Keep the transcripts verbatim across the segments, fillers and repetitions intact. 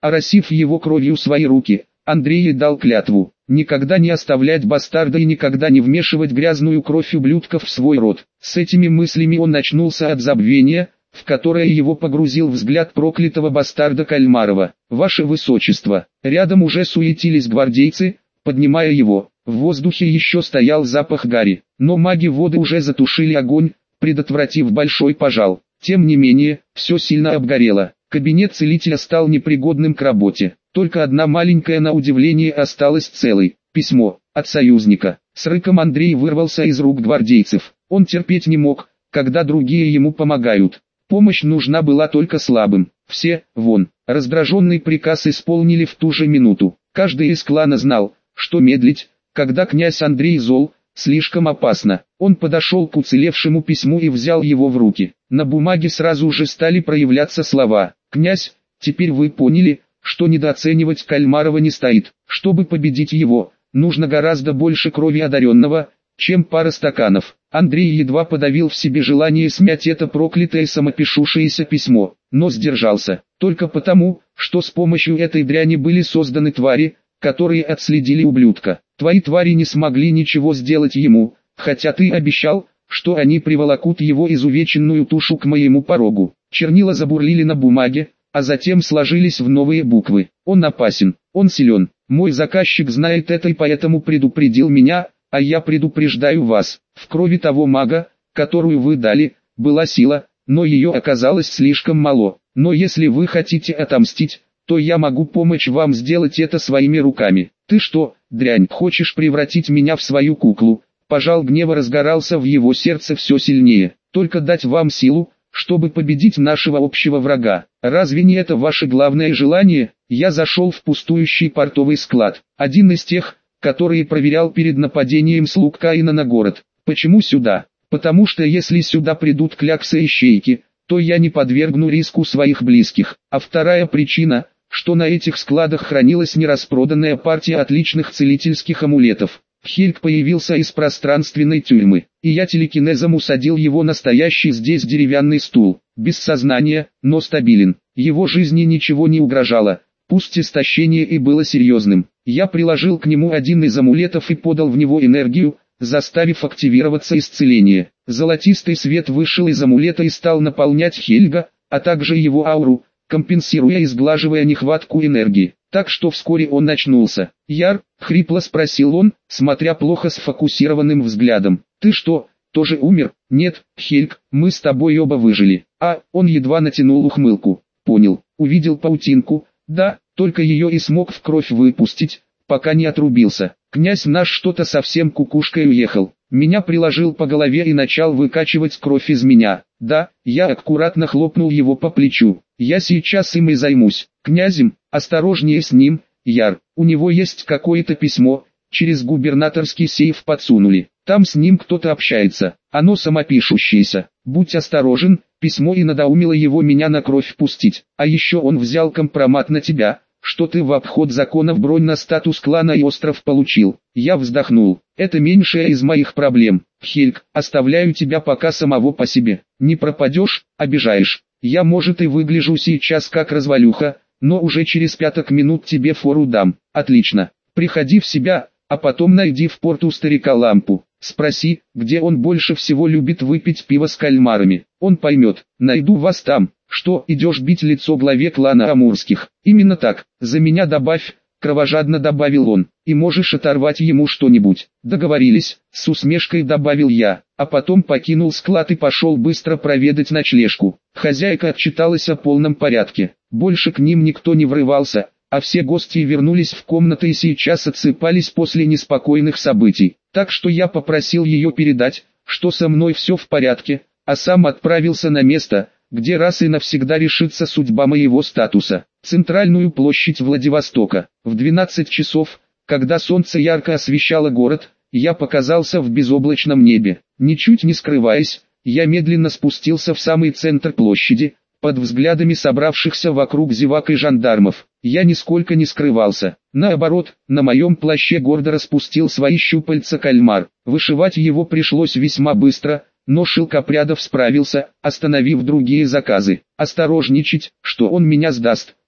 Оросив его кровью свои руки, Андрей дал клятву никогда не оставлять бастарда и никогда не вмешивать грязную кровь ублюдков в свой род. С этими мыслями он очнулся от забвения, в которое его погрузил взгляд проклятого бастарда Кальмарова. «Ваше Высочество!» Рядом уже суетились гвардейцы, поднимая его. В воздухе еще стоял запах гари, но маги воды уже затушили огонь, предотвратив большой пожар. Тем не менее, все сильно обгорело. Кабинет целителя стал непригодным к работе. Только одна маленькая на удивление осталась целой. Письмо от союзника. С рыком Андрей вырвался из рук гвардейцев. Он терпеть не мог, когда другие ему помогают. Помощь нужна была только слабым. Все, вон. Раздраженный приказ исполнили в ту же минуту. Каждый из клана знал, что медлить, когда князь Андрей зол, слишком опасно. Он подошел к уцелевшему письму и взял его в руки. На бумаге сразу же стали проявляться слова. «Князь, теперь вы поняли, что недооценивать Кальмарова не стоит. Чтобы победить его, нужно гораздо больше крови одаренного, чем пара стаканов». Андрей едва подавил в себе желание смять это проклятое самопишущееся письмо, но сдержался. Только потому, что с помощью этой дряни были созданы твари, которые отследили ублюдка. Твои твари не смогли ничего сделать ему, хотя ты обещал, что они приволокут его изувеченную тушу к моему порогу. Чернила забурлили на бумаге, а затем сложились в новые буквы. Он опасен, он силен. Мой заказчик знает это и поэтому предупредил меня, а я предупреждаю вас. В крови того мага, которую вы дали, была сила, но ее оказалось слишком мало. Но если вы хотите отомстить, то я могу помочь вам сделать это своими руками. Ты что, дрянь, хочешь превратить меня в свою куклу? Пожар гнева разгорался в его сердце все сильнее. Только дать вам силу, чтобы победить нашего общего врага. Разве не это ваше главное желание? Я зашел в пустующий портовый склад. Один из тех, которые проверял перед нападением слуг Каина на город. Почему сюда? Потому что если сюда придут кляксы-ищейки, то я не подвергну риску своих близких. А вторая причина, что на этих складах хранилась нераспроданная партия отличных целительских амулетов. Хельг появился из пространственной тюрьмы, и я телекинезом усадил его на стоящий здесь деревянный стул. Без сознания, но стабилен. Его жизни ничего не угрожало, пусть истощение и было серьезным. Я приложил к нему один из амулетов и подал в него энергию, заставив активироваться исцеление. Золотистый свет вышел из амулета и стал наполнять Хельга, а также его ауру, компенсируя и сглаживая нехватку энергии. Так что вскоре он очнулся. «Яр?» — хрипло спросил он, смотря плохо сфокусированным взглядом. «Ты что, тоже умер?» «Нет, Хельг, мы с тобой оба выжили». «А?» — он едва натянул ухмылку. «Понял, увидел паутинку?» «Да, только ее и смог в кровь выпустить, пока не отрубился. Князь наш что-то совсем кукушкой уехал. Меня приложил по голове и начал выкачивать кровь из меня. Да, я аккуратно хлопнул его по плечу. Я сейчас им и займусь. Князем, осторожнее с ним, Яр. У него есть какое-то письмо, через губернаторский сейф подсунули. Там с ним кто-то общается. Оно самопишущееся. Будь осторожен». Письмо и надоумило его меня на кровь пустить. А еще он взял компромат на тебя, что ты в обход законов бронь на статус клана и остров получил. Я вздохнул. Это меньшая из моих проблем. Хельг, оставляю тебя пока самого по себе. Не пропадешь, обижаешь. Я может и выгляжу сейчас как развалюха, но уже через пяток минут тебе фору дам. Отлично. Приходи в себя, а потом найди в порту старика лампу. Спроси, где он больше всего любит выпить пиво с кальмарами. Он поймет. Найду вас там. Что, идешь бить лицо главе клана Амурских? Именно так. За меня добавь, кровожадно добавил он. И можешь оторвать ему что-нибудь. Договорились, с усмешкой добавил я. А потом покинул склад и пошел быстро проведать ночлежку. Хозяйка отчиталась о полном порядке. Больше к ним никто не врывался, а все гости вернулись в комнаты и сейчас отсыпались после неспокойных событий. Так что я попросил ее передать, что со мной все в порядке, а сам отправился на место, где раз и навсегда решится судьба моего статуса. Центральную площадь Владивостока. В двенадцать часов, когда солнце ярко освещало город, я показался в безоблачном небе. Ничуть не скрываясь, я медленно спустился в самый центр площади, под взглядами собравшихся вокруг зевак и жандармов. Я нисколько не скрывался. Наоборот, на моем плаще гордо распустил свои щупальца кальмар. Вышивать его пришлось весьма быстро, но Шелкопрядов справился, остановив другие заказы. Осторожничать, что он меня сдаст,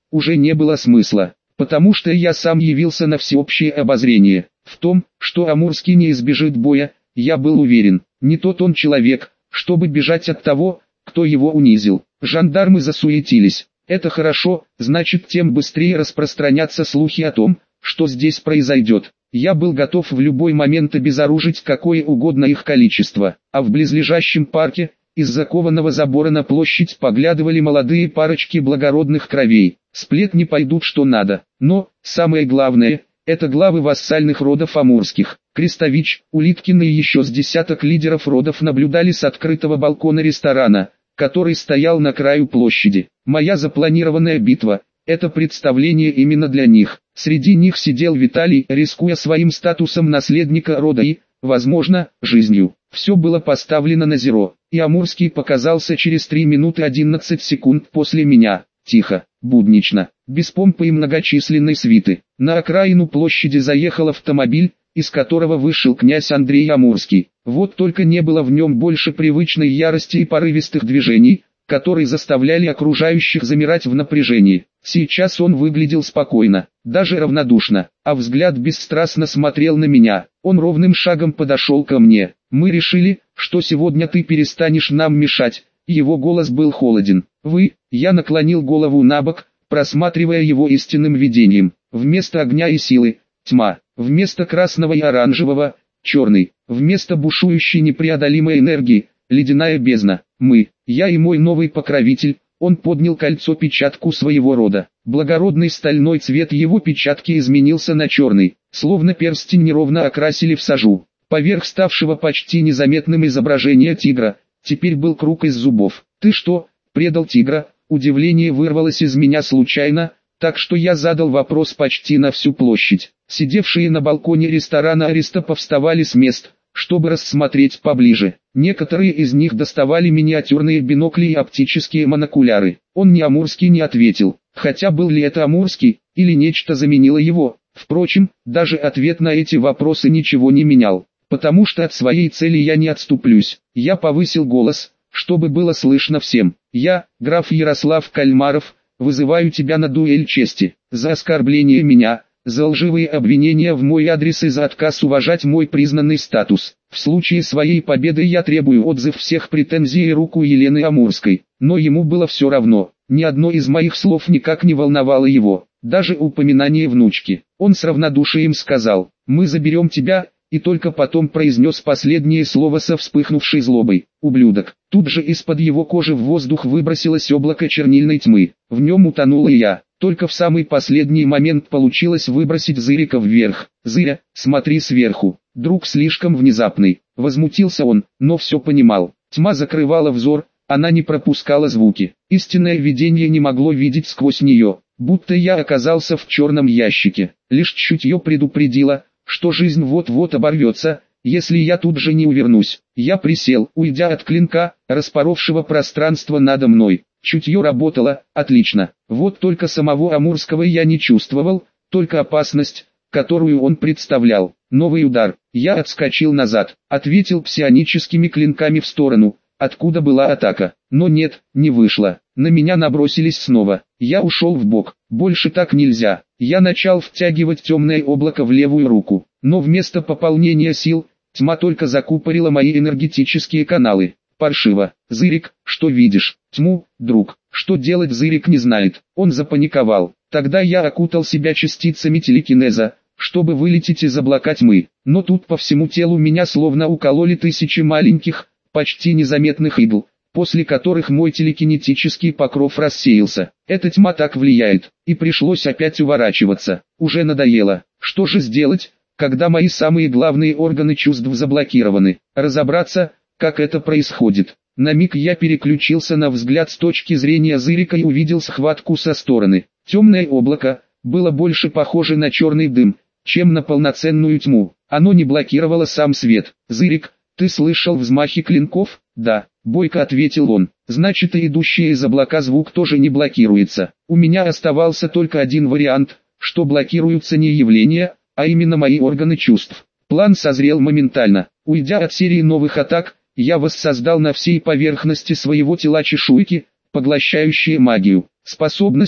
уже не было смысла, потому что я сам явился на всеобщее обозрение. В том, что Амурский не избежит боя, я был уверен. Не тот он человек, чтобы бежать от того, кто его унизил. Жандармы засуетились. Это хорошо, значит, тем быстрее распространятся слухи о том, что здесь произойдет. Я был готов в любой момент обезоружить какое угодно их количество, а в близлежащем парке, из закованного забора на площадь поглядывали молодые парочки благородных кровей. Сплетни пойдут что надо, но, самое главное, это главы вассальных родов амурских. Крестович, Улиткин и еще с десяток лидеров родов наблюдали с открытого балкона ресторана, который стоял на краю площади. Моя запланированная битва – это представление именно для них. Среди них сидел Виталий, рискуя своим статусом наследника рода и, возможно, жизнью. Все было поставлено на зеро, и Амурский показался через три минуты одиннадцать секунд после меня. Тихо, буднично, без помпы и многочисленной свиты. На окраину площади заехал автомобиль, из которого вышел князь Андрей Амурский. Вот только не было в нем больше привычной ярости и порывистых движений, которые заставляли окружающих замирать в напряжении. Сейчас он выглядел спокойно, даже равнодушно, а взгляд бесстрастно смотрел на меня. Он ровным шагом подошел ко мне. «Мы решили, что сегодня ты перестанешь нам мешать». Его голос был холоден. «Вы?» Я наклонил голову набок, просматривая его истинным видением. Вместо огня и силы – тьма. Вместо красного и оранжевого – черный. Вместо бушующей непреодолимой энергии – ледяная бездна. Мы, я и мой новый покровитель. Он поднял кольцо-печатку своего рода. Благородный стальной цвет его печатки изменился на черный, словно перстень неровно окрасили в сажу. Поверх ставшего почти незаметным изображения тигра, теперь был круг из зубов. «Ты что, предал тигра?» Удивление вырвалось из меня случайно, так что я задал вопрос почти на всю площадь. Сидевшие на балконе ресторана ариста повставали с мест, чтобы рассмотреть поближе. Некоторые из них доставали миниатюрные бинокли и оптические монокуляры. Он ни Амурский не ответил, хотя был ли это Амурский, или нечто заменило его. Впрочем, даже ответ на эти вопросы ничего не менял, потому что от своей цели я не отступлюсь. Я повысил голос, чтобы было слышно всем. «Я, граф Ярослав Кальмаров, вызываю тебя на дуэль чести, за оскорбление меня, за лживые обвинения в мой адрес и за отказ уважать мой признанный статус. В случае своей победы я требую отзыв всех претензий и руку Елены Амурской». Но ему было все равно, ни одно из моих слов никак не волновало его, даже упоминание внучки. Он с равнодушием сказал: «Мы заберем тебя», и только потом произнес последнее слово со вспыхнувшей злобой: «Ублюдок». Тут же из-под его кожи в воздух выбросилось облако чернильной тьмы, в нем утонул и я. Только в самый последний момент получилось выбросить Зырика вверх. «Зыря, смотри сверху». Друг слишком внезапный. Возмутился он, но все понимал. Тьма закрывала взор, она не пропускала звуки. Истинное видение не могло видеть сквозь нее, будто я оказался в черном ящике. Лишь чутье предупредило, что жизнь вот-вот оборвется, если я тут же не увернусь. Я присел, уйдя от клинка, распоровшего пространство надо мной. Чутье работало, отлично. Вот только самого Амурского я не чувствовал, только опасность, которую он представлял. Новый удар. Я отскочил назад, ответил псионическими клинками в сторону, откуда была атака. Но нет, не вышло. На меня набросились снова. Я ушел вбок. Больше так нельзя. Я начал втягивать темное облако в левую руку. Но вместо пополнения сил, тьма только закупорила мои энергетические каналы. Паршиво. «Зырик, что видишь?» «Тьму, друг». Что делать Зырик не знает. Он запаниковал. Тогда я окутал себя частицами телекинеза, чтобы вылететь из облака тьмы. Но тут по всему телу меня словно укололи тысячи маленьких, почти незаметных игл, после которых мой телекинетический покров рассеялся. Эта тьма так влияет, и пришлось опять уворачиваться. Уже надоело. Что же сделать, когда мои самые главные органы чувств заблокированы? Разобраться, как это происходит. На миг я переключился на взгляд с точки зрения Зырика и увидел схватку со стороны. Темное облако было больше похоже на черный дым, чем на полноценную тьму. Оно не блокировало сам свет. «Зырик, ты слышал взмахи клинков?» «Да», — бойко ответил он. «Значит, и идущий из облака звук тоже не блокируется. У меня оставался только один вариант, что блокируются не явления, а именно мои органы чувств». План созрел моментально. Уйдя от серии новых атак, я воссоздал на всей поверхности своего тела чешуйки, поглощающие магию. Способность,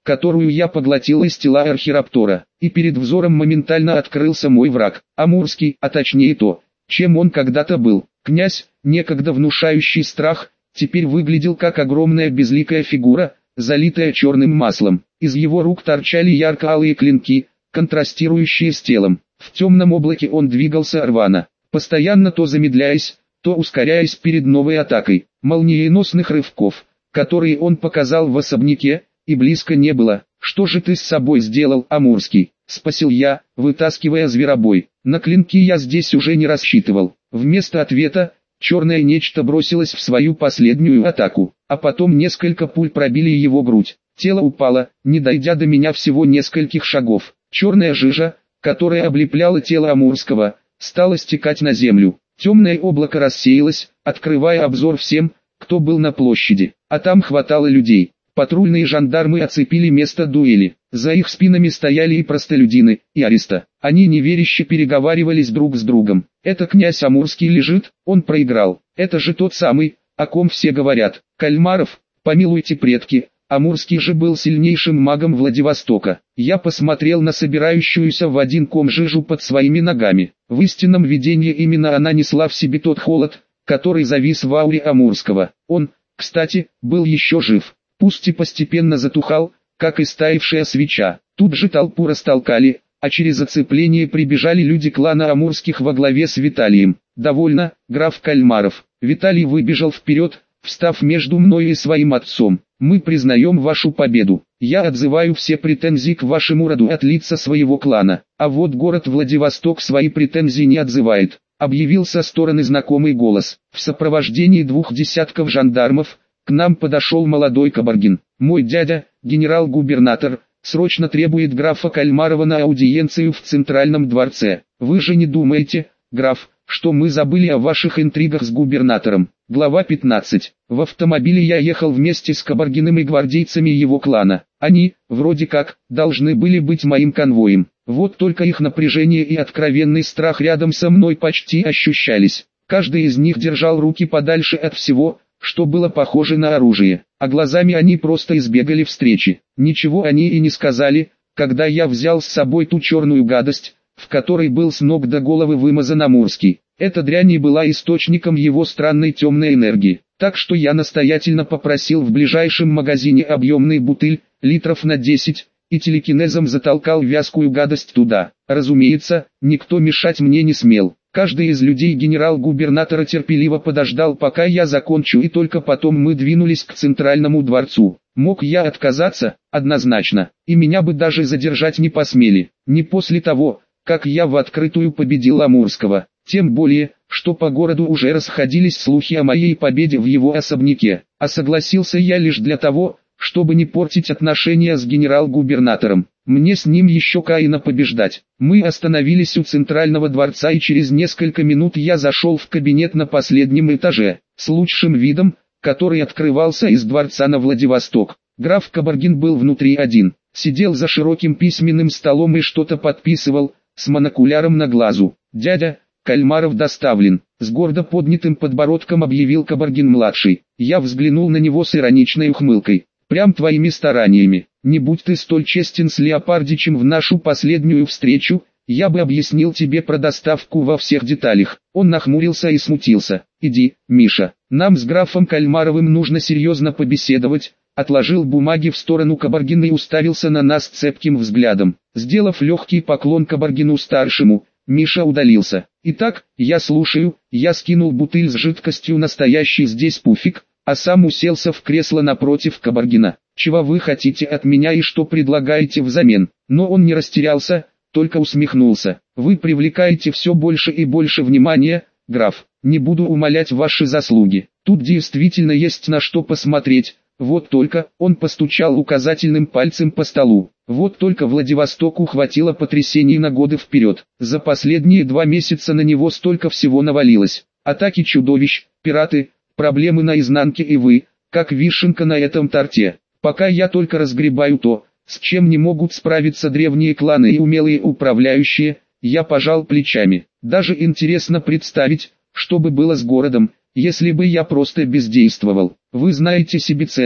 которую я поглотил из тела Архираптора, и перед взором моментально открылся мой враг, Амурский, а точнее то, чем он когда-то был. Князь, некогда внушающий страх, теперь выглядел как огромная безликая фигура, залитая черным маслом. Из его рук торчали ярко-алые клинки, контрастирующие с телом. В темном облаке он двигался рвано, постоянно то замедляясь, то ускоряясь перед новой атакой. Молниеносных рывков, которые он показал в особняке, и близко не было. «Что же ты с собой сделал, Амурский?» — спросил я, вытаскивая зверобой. На клинки я здесь уже не рассчитывал. Вместо ответа, черное нечто бросилось в свою последнюю атаку, а потом несколько пуль пробили его грудь. Тело упало, не дойдя до меня всего нескольких шагов. Черная жижа, которая облепляла тело Амурского, стала стекать на землю. Темное облако рассеялось, открывая обзор всем, кто был на площади, а там хватало людей. Патрульные жандармы оцепили место дуэли. За их спинами стояли и простолюдины, и ариста. Они неверяще переговаривались друг с другом. «Это князь Амурский лежит, он проиграл. Это же тот самый, о ком все говорят. Кальмаров, помилуйте предки, Амурский же был сильнейшим магом Владивостока». Я посмотрел на собирающуюся в один ком жижу под своими ногами. В истинном видении именно она несла в себе тот холод, который завис в ауре Амурского. Он, кстати, был еще жив. Пусть и постепенно затухал, как и стаившая свеча. Тут же толпу растолкали, а через оцепление прибежали люди клана Амурских во главе с Виталием. «Довольно, граф Кальмаров». Виталий выбежал вперед, встав между мной и своим отцом. «Мы признаем вашу победу. Я отзываю все претензии к вашему роду от лица своего клана. А вот город Владивосток свои претензии не отзывает», — объявил со стороны знакомый голос. В сопровождении двух десятков жандармов к нам подошел молодой Кабаргин. «Мой дядя, генерал-губернатор, срочно требует графа Кальмарова на аудиенцию в Центральном дворце. Вы же не думаете, граф, что мы забыли о ваших интригах с губернатором?» Глава пятнадцать. В автомобиле я ехал вместе с Кабаргиным и гвардейцами его клана. Они, вроде как, должны были быть моим конвоем. Вот только их напряжение и откровенный страх рядом со мной почти ощущались. Каждый из них держал руки подальше от всего, что было похоже на оружие, а глазами они просто избегали встречи. Ничего они и не сказали, когда я взял с собой ту черную гадость, в которой был с ног до головы вымазан Амурский. Эта дрянь и была источником его странной темной энергии, так что я настоятельно попросил в ближайшем магазине объемный бутыль, литров на десять, и телекинезом затолкал вязкую гадость туда. Разумеется, никто мешать мне не смел. Каждый из людей генерал-губернатора терпеливо подождал, пока я закончу, и только потом мы двинулись к Центральному дворцу. Мог я отказаться? Однозначно, и меня бы даже задержать не посмели. Не после того, как я в открытую победил Амурского. Тем более, что по городу уже расходились слухи о моей победе в его особняке. А согласился я лишь для того, чтобы не портить отношения с генерал-губернатором. Мне с ним еще Каина побеждать. Мы остановились у Центрального дворца, и через несколько минут я зашел в кабинет на последнем этаже, с лучшим видом, который открывался из дворца на Владивосток. Граф Кабаргин был внутри один, сидел за широким письменным столом и что-то подписывал, с монокуляром на глазу. «Дядя, Кальмаров доставлен», — с гордо поднятым подбородком объявил Кабаргин-младший. Я взглянул на него с ироничной ухмылкой. «Прям твоими стараниями. Не будь ты столь честен с Леопардичем в нашу последнюю встречу, я бы объяснил тебе про доставку во всех деталях». Он нахмурился и смутился. «Иди, Миша, нам с графом Кальмаровым нужно серьезно побеседовать», — отложил бумаги в сторону Кабаргина и уставился на нас цепким взглядом. Сделав легкий поклон Кабаргину-старшему, Миша удалился. «Итак, я слушаю». Я скинул бутыль с жидкостью, настоящий здесь пуфик, а сам уселся в кресло напротив Кабаргина. «Чего вы хотите от меня и что предлагаете взамен?» Но он не растерялся, только усмехнулся. «Вы привлекаете все больше и больше внимания, граф. Не буду умалять ваши заслуги. Тут действительно есть на что посмотреть. Вот только», он постучал указательным пальцем по столу, «вот только Владивостоку хватило потрясений на годы вперед. За последние два месяца на него столько всего навалилось. Атаки чудовищ, пираты, проблемы на изнанке, и вы, как вишенка на этом торте. Пока я только разгребаю то, с чем не могут справиться древние кланы и умелые управляющие». Я пожал плечами. «Даже интересно представить, что бы было с городом, если бы я просто бездействовал. Вы знаете себе цену,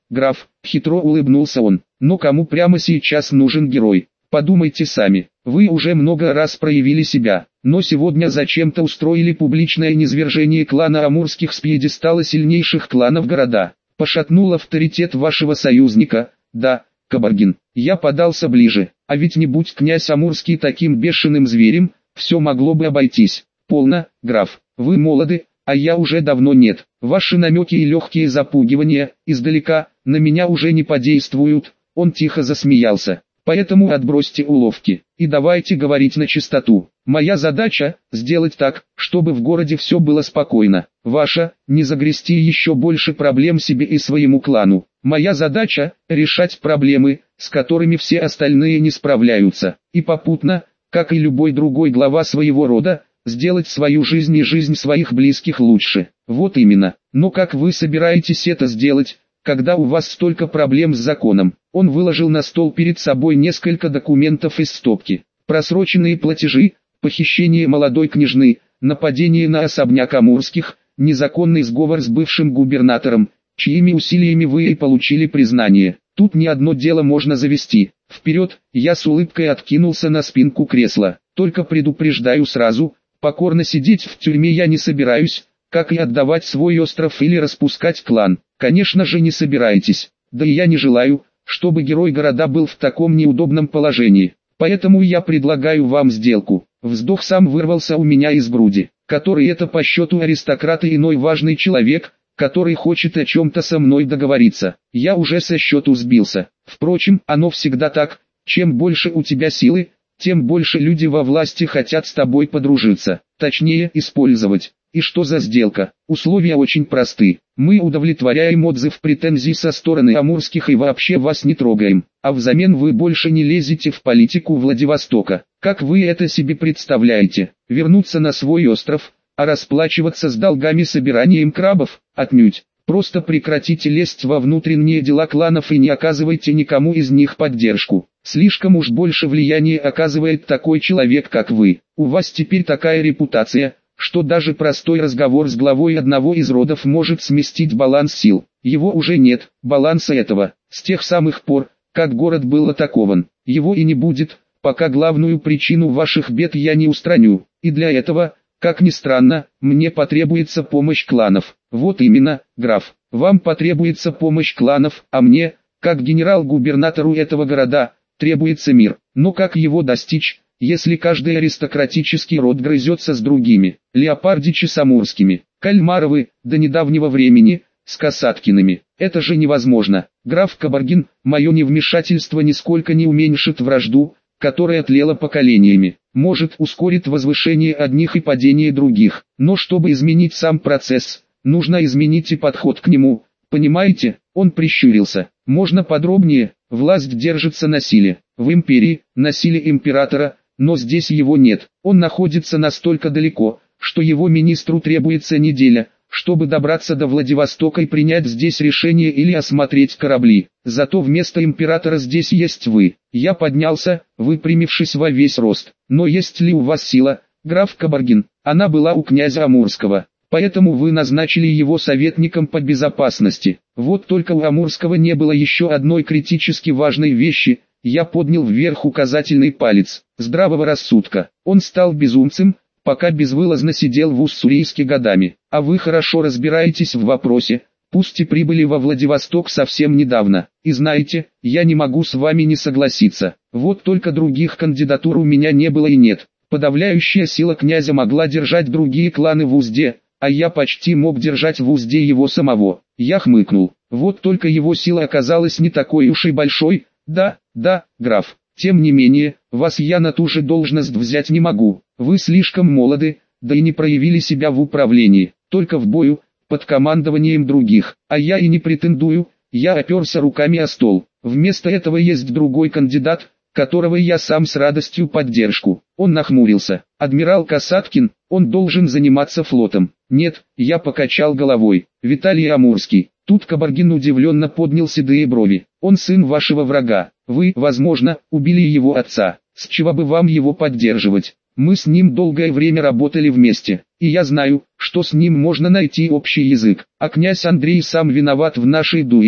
граф, хитро улыбнулся он, но кому прямо сейчас нужен герой? Подумайте сами, вы уже много раз проявили себя, но сегодня зачем-то устроили публичное низвержение клана Амурских с пьедестала сильнейших кланов города. Пошатнул авторитет вашего союзника, да, Кабаргин. Я подался ближе, а ведь не будь князь Амурский таким бешеным зверем, все могло бы обойтись. Полно, граф, вы молоды, а я уже давно нет. Ваши намеки и легкие запугивания, издалека, на меня уже не подействуют. Он тихо засмеялся. Поэтому отбросьте уловки, и давайте говорить на чистоту. Моя задача – сделать так, чтобы в городе все было спокойно. Ваша – не загрести еще больше проблем себе и своему клану. Моя задача – решать проблемы, с которыми все остальные не справляются. И попутно, как и любой другой глава своего рода, сделать свою жизнь и жизнь своих близких лучше. Вот именно. Но как вы собираетесь это сделать, когда у вас столько проблем с законом? Он выложил на стол перед собой несколько документов из стопки. Просроченные платежи, похищение молодой княжны, нападение на особняк Амурских, незаконный сговор с бывшим губернатором, чьими усилиями вы и получили признание. Тут ни одно дело можно завести. Вперед, я с улыбкой откинулся на спинку кресла. Только предупреждаю сразу, покорно сидеть в тюрьме я не собираюсь, как и отдавать свой остров или распускать клан. Конечно же не собираетесь, да и я не желаю, чтобы герой города был в таком неудобном положении. Поэтому я предлагаю вам сделку. Вздох сам вырвался у меня из груди. Который это по счету аристократ и иной важный человек, который хочет о чем-то со мной договориться. Я уже со счету сбился. Впрочем, оно всегда так. Чем больше у тебя силы, тем больше люди во власти хотят с тобой подружиться. Точнее, использовать. И что за сделка? Условия очень просты. Мы удовлетворяем отзыв претензий со стороны Амурских и вообще вас не трогаем. А взамен вы больше не лезете в политику Владивостока. Как вы это себе представляете? Вернуться на свой остров, а расплачиваться с долгами собиранием крабов? Отнюдь. Просто прекратите лезть во внутренние дела кланов и не оказывайте никому из них поддержку. Слишком уж больше влияния оказывает такой человек, как вы. У вас теперь такая репутация, что даже простой разговор с главой одного из родов может сместить баланс сил. Его уже нет, баланса этого, с тех самых пор, как город был атакован. Его и не будет, пока главную причину ваших бед я не устраню. И для этого, как ни странно, мне потребуется помощь кланов. Вот именно, граф, вам потребуется помощь кланов, а мне, как генерал-губернатору этого города, требуется мир. Но как его достичь, если каждый аристократический род грызется с другими? Леопардичи с Амурскими, Кальмаровы, до недавнего времени, с Касаткиными. Это же невозможно. Граф Кабаргин, мое невмешательство нисколько не уменьшит вражду, которая тлела поколениями. Может, ускорит возвышение одних и падение других. Но чтобы изменить сам процесс, нужно изменить и подход к нему. Понимаете? Он прищурился. Можно подробнее? Власть держится на силе. В империи, на силе императора, но здесь его нет. Он находится настолько далеко, что его министру требуется неделя, чтобы добраться до Владивостока и принять здесь решение или осмотреть корабли. Зато вместо императора здесь есть вы. Я поднялся, выпрямившись во весь рост. Но есть ли у вас сила, граф Кабаргин? Она была у князя Амурского. Поэтому вы назначили его советником по безопасности. Вот только у Амурского не было еще одной критически важной вещи. Я поднял вверх указательный палец. Здравого рассудка. Он стал безумцем, пока безвылазно сидел в Уссурийске годами. А вы хорошо разбираетесь в вопросе, пусть и прибыли во Владивосток совсем недавно. И знаете, я не могу с вами не согласиться. Вот только других кандидатур у меня не было и нет. Подавляющая сила князя могла держать другие кланы в узде, а я почти мог держать в узде его самого. Я хмыкнул. Вот только его сила оказалась не такой уж и большой. Да, да, граф. Тем не менее, вас я на ту же должность взять не могу. Вы слишком молоды, да и не проявили себя в управлении, только в бою, под командованием других. А я и не претендую, я оперся руками о стол. Вместо этого есть другой кандидат, которого я сам с радостью поддержку. Он нахмурился. Адмирал Касаткин, он должен заниматься флотом. Нет, я покачал головой. Виталий Амурский. Тут Кабаргин удивленно поднял седые брови. Он сын вашего врага. Вы, возможно, убили его отца. С чего бы вам его поддерживать? Мы с ним долгое время работали вместе, и я знаю, что с ним можно найти общий язык. А князь Андрей сам виноват в нашей дуэли.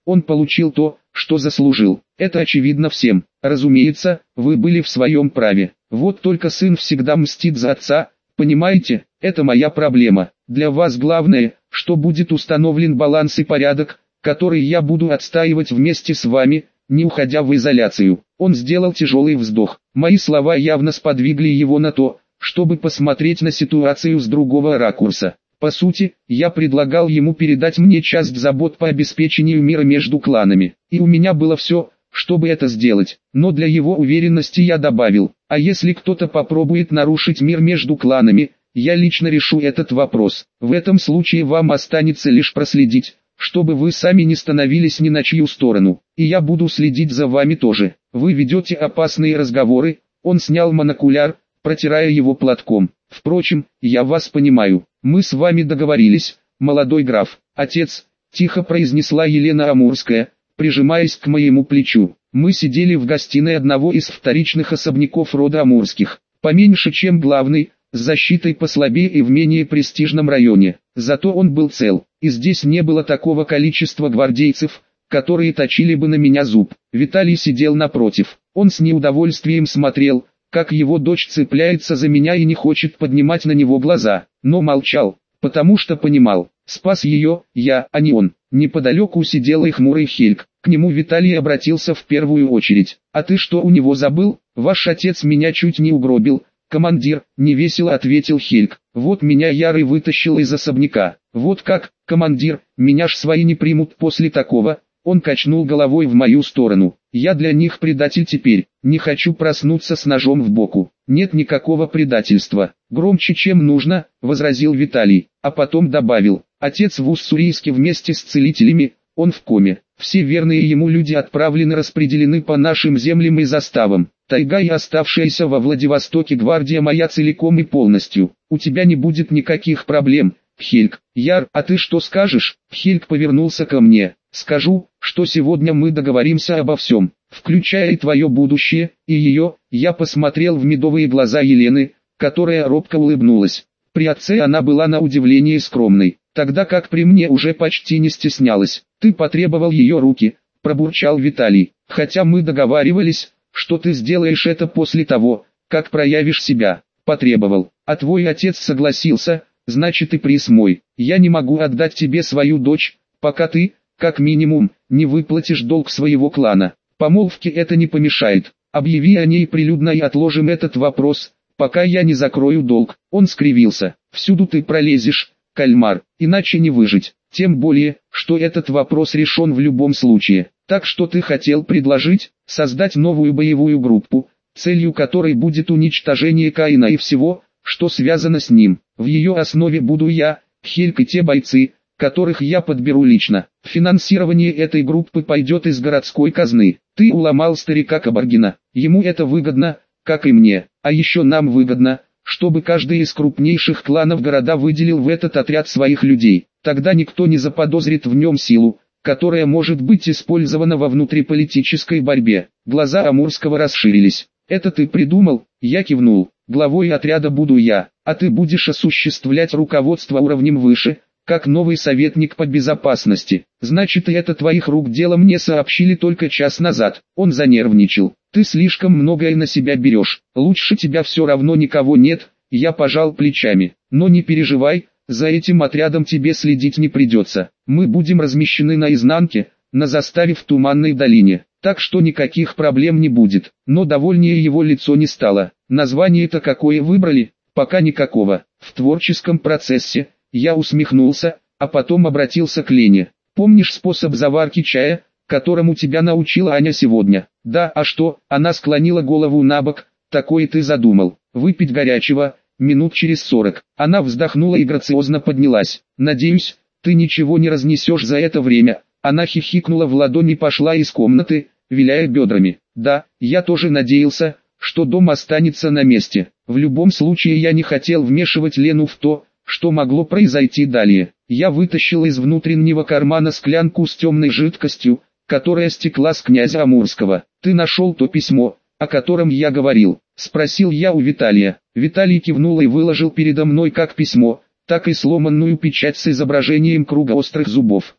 Он получил то, что заслужил. Это очевидно всем. Разумеется, вы были в своем праве. Вот только сын всегда мстит за отца, понимаете, это моя проблема. Для вас главное, что будет установлен баланс и порядок, который я буду отстаивать вместе с вами, не уходя в изоляцию. Он сделал тяжелый вздох. Мои слова явно сподвигли его на то, чтобы посмотреть на ситуацию с другого ракурса. По сути, я предлагал ему передать мне часть забот по обеспечению мира между кланами. И у меня было все, чтобы это сделать. Но для его уверенности я добавил, а если кто-то попробует нарушить мир между кланами, я лично решу этот вопрос. В этом случае вам останется лишь проследить, чтобы вы сами не становились ни на чью сторону. И я буду следить за вами тоже. Вы ведете опасные разговоры. Он снял монокуляр, протирая его платком. Впрочем, я вас понимаю. Мы с вами договорились, молодой граф. Отец, тихо произнесла Елена Амурская, прижимаясь к моему плечу. Мы сидели в гостиной одного из вторичных особняков рода Амурских, поменьше чем главный, с защитой послабее и в менее престижном районе. Зато он был цел, и здесь не было такого количества гвардейцев, которые точили бы на меня зуб. Виталий сидел напротив. Он с неудовольствием смотрел, как его дочь цепляется за меня и не хочет поднимать на него глаза, но молчал, потому что понимал, спас ее я, а не он. Неподалеку сидел и хмурый Хельг. К нему Виталий обратился в первую очередь. «А ты что у него забыл? Ваш отец меня чуть не угробил». «Командир», — невесело ответил Хельг, — «вот меня Ярый вытащил из особняка». «Вот как, командир, меня ж свои не примут после такого». Он качнул головой в мою сторону. «Я для них предатель теперь, не хочу проснуться с ножом в боку». «Нет никакого предательства». «Громче чем нужно», — возразил Виталий, а потом добавил. «Отец в Уссурийске вместе с целителями, он в коме. Все верные ему люди отправлены распределены по нашим землям и заставам. Тайга и оставшаяся во Владивостоке гвардия моя целиком и полностью. У тебя не будет никаких проблем, Хельг». «Яр, а ты что скажешь?» Хельг повернулся ко мне. «Скажу, что сегодня мы договоримся обо всем, включая и твое будущее, и ее». Я посмотрел в медовые глаза Елены, которая робко улыбнулась. При отце она была на удивление скромной, тогда как при мне уже почти не стеснялась. «Ты потребовал ее руки», — пробурчал Виталий, «хотя мы договаривались, что ты сделаешь это после того, как проявишь себя». «Потребовал, а твой отец согласился, значит и приз мой. Я не могу отдать тебе свою дочь, пока ты, как минимум, не выплатишь долг своего клана. Помолвке это не помешает. Объяви о ней прилюдно и отложим этот вопрос, пока я не закрою долг». Он скривился. «Всюду ты пролезешь, кальмар, иначе не выжить. Тем более, что этот вопрос решен в любом случае. Так что ты хотел предложить, создать новую боевую группу, целью которой будет уничтожение Каина и всего, что связано с ним. В ее основе буду я, Хельг и те бойцы, которых я подберу лично. Финансирование этой группы пойдет из городской казны. Ты уломал старика Кабаргина. Ему это выгодно, как и мне. А еще нам выгодно, чтобы каждый из крупнейших кланов города выделил в этот отряд своих людей. Тогда никто не заподозрит в нем силу, которая может быть использована во внутриполитической борьбе». Глаза Амурского расширились. «Это ты придумал?» Я кивнул. «Главой отряда буду я, а ты будешь осуществлять руководство уровнем выше, как новый советник по безопасности. Значит, и это твоих рук дело, мне сообщили только час назад». Он занервничал. «Ты слишком многое на себя берешь. Лучше тебя все равно никого нет». Я пожал плечами. «Но не переживай, за этим отрядом тебе следить не придется. Мы будем размещены на изнанке, на заставе в Туманной долине, так что никаких проблем не будет». Но довольнее его лицо не стало. «Название-то какое выбрали?» «Пока никакого. В творческом процессе». Я усмехнулся, а потом обратился к Лене. «Помнишь способ заварки чая, которому тебя научила Аня сегодня?» «Да, а что?» Она склонила голову на бок. «Такое ты задумал. Выпить горячего, минут через сорок». Она вздохнула и грациозно поднялась. «Надеюсь, ты ничего не разнесешь за это время». Она хихикнула в ладони и пошла из комнаты, виляя бедрами. «Да, я тоже надеялся, что дом останется на месте. В любом случае я не хотел вмешивать Лену в то, что могло произойти далее». Я вытащил из внутреннего кармана склянку с темной жидкостью, которая стекла с князя Амурского. «Ты нашел то письмо, о котором я говорил?» — спросил я у Виталия. Виталий кивнул и выложил передо мной как письмо, так и сломанную печать с изображением круга острых зубов.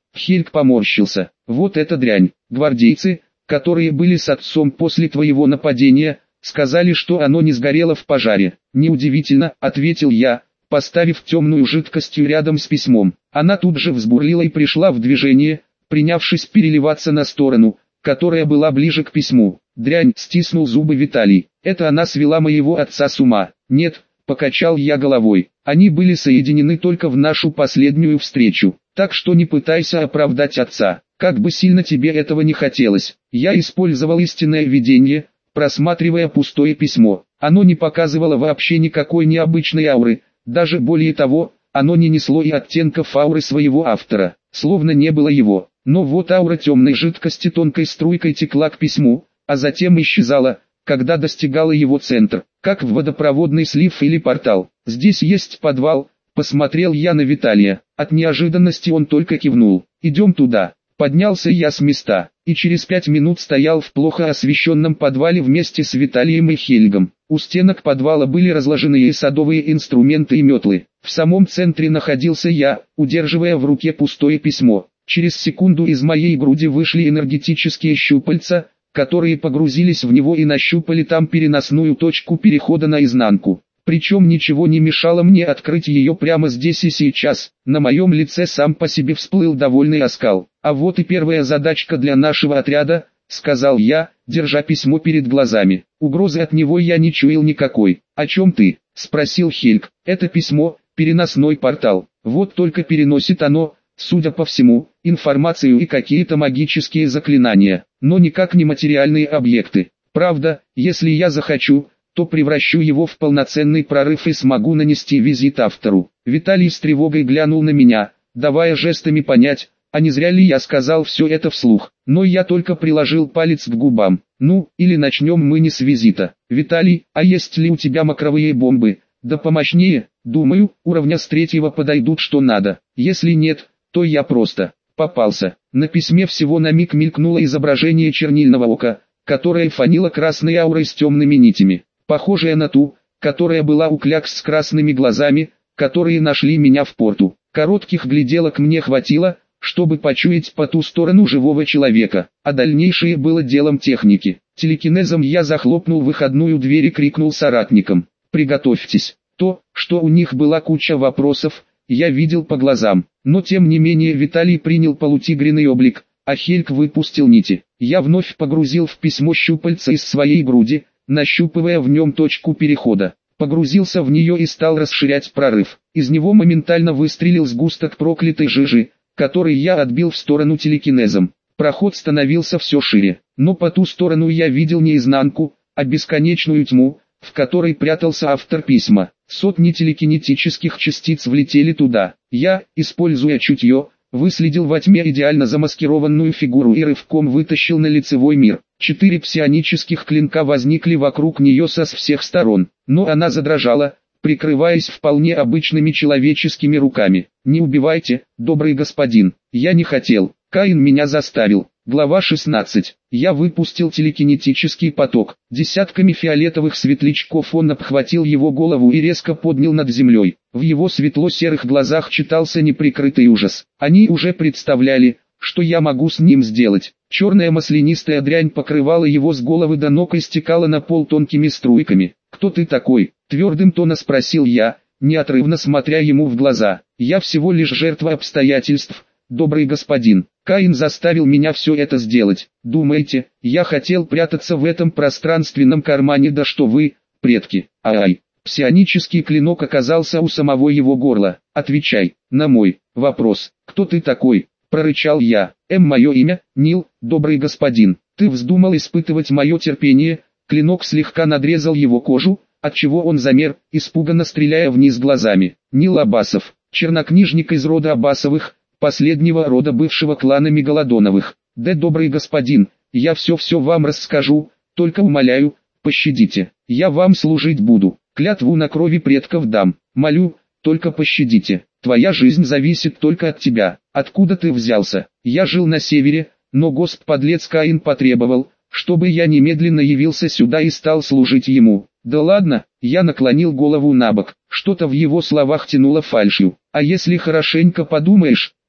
Хельг поморщился. Вот это дрянь. Гвардейцы, которые были с отцом после твоего нападения, сказали, что оно не сгорело в пожаре. Неудивительно, ответил я, поставив темную жидкостью рядом с письмом. Она тут же взбурлила и пришла в движение, принявшись переливаться на сторону, которая была ближе к письму. Дрянь, стиснул зубы Виталий. Это она свела моего отца с ума. Нет, покачал я головой. Они были соединены только в нашу последнюю встречу. Так что не пытайся оправдать отца. Как бы сильно тебе этого не хотелось. Я использовал истинное видение, просматривая пустое письмо. Оно не показывало вообще никакой необычной ауры. Даже более того, оно не несло и оттенков ауры своего автора, словно не было его. Но вот аура темной жидкости тонкой струйкой текла к письму, а затем исчезала, когда достигала его центр, как в водопроводный слив или портал. Здесь есть подвал, посмотрел я на Виталия. От неожиданности он только кивнул. Идем туда. Поднялся я с места, и через пять минут стоял в плохо освещенном подвале вместе с Виталием и Хельгом. У стенок подвала были разложены и садовые инструменты и метлы. В самом центре находился я, удерживая в руке пустое письмо. Через секунду из моей груди вышли энергетические щупальца, которые погрузились в него и нащупали там переносную точку перехода наизнанку. Причем ничего не мешало мне открыть ее прямо здесь и сейчас. На моем лице сам по себе всплыл довольный оскал. А вот и первая задачка для нашего отряда, сказал я, держа письмо перед глазами. Угрозы от него я не чуял никакой. О чем ты? Спросил Хельг. Это письмо, переносной портал. Вот только переносит оно, судя по всему, информацию и какие-то магические заклинания, но никак не материальные объекты. Правда, если я захочу, то превращу его в полноценный прорыв и смогу нанести визит автору. Виталий с тревогой глянул на меня, давая жестами понять, а не зря ли я сказал все это вслух. Но я только приложил палец к губам. Ну, или начнем мы не с визита. Виталий, а есть ли у тебя макровые бомбы? Да помощнее, думаю, уровня с третьего подойдут что надо. Если нет, то я просто попался. На письме всего на миг мелькнуло изображение чернильного ока, которое фанило красной аурой с темными нитями, похожая на ту, которая была у клякс с красными глазами, которые нашли меня в порту. Коротких гляделок мне хватило, чтобы почуять по ту сторону живого человека, а дальнейшее было делом техники. Телекинезом я захлопнул выходную дверь и крикнул соратникам: «Приготовьтесь!» То, что у них была куча вопросов, я видел по глазам, но тем не менее Виталий принял полутигренный облик, а Хельг выпустил нити. Я вновь погрузил в письмо щупальца из своей груди, нащупывая в нем точку перехода. Погрузился в нее и стал расширять прорыв. Из него моментально выстрелил сгусток проклятой жижи, который я отбил в сторону телекинезом. Проход становился все шире, но по ту сторону я видел не изнанку, а бесконечную тьму, в которой прятался автор письма. Сотни телекинетических частиц влетели туда. Я, используя чутье, выследил во тьме идеально замаскированную фигуру и рывком вытащил на лицевой мир. Четыре псионических клинка возникли вокруг нее со всех сторон, но она задрожала, прикрываясь вполне обычными человеческими руками. «Не убивайте, добрый господин, я не хотел, Каин меня заставил». Глава шестнадцать. Я выпустил телекинетический поток. Десятками фиолетовых светлячков он обхватил его голову и резко поднял над землей. В его светло-серых глазах читался неприкрытый ужас. Они уже представляли, что я могу с ним сделать. Черная маслянистая дрянь покрывала его с головы до ног и стекала на пол тонкими струйками. «Кто ты такой?» — твердым тоном спросил я, неотрывно смотря ему в глаза. «Я всего лишь жертва обстоятельств, добрый господин. Каин заставил меня все это сделать. Думаете, я хотел прятаться в этом пространственном кармане? Да что вы, предки!» Ай! Псионический клинок оказался у самого его горла. «Отвечай на мой вопрос. Кто ты такой?» — прорычал я. «Эм, мое имя, Нил, добрый господин. Ты вздумал испытывать мое терпение?» Клинок слегка надрезал его кожу, отчего он замер, испуганно стреляя вниз глазами. Нил Аббасов, чернокнижник из рода Аббасовых, последнего рода бывшего клана Мегалодоновых. «Да, добрый господин, я все-все вам расскажу, только умоляю, пощадите, я вам служить буду, клятву на крови предков дам, молю, только пощадите, твоя жизнь зависит только от тебя. Откуда ты взялся?» «Я жил на севере, но гост-подлец Каин потребовал, чтобы я немедленно явился сюда и стал служить ему». «Да ладно», я наклонил голову набок, что-то в его словах тянуло фальшью. «А если хорошенько подумаешь,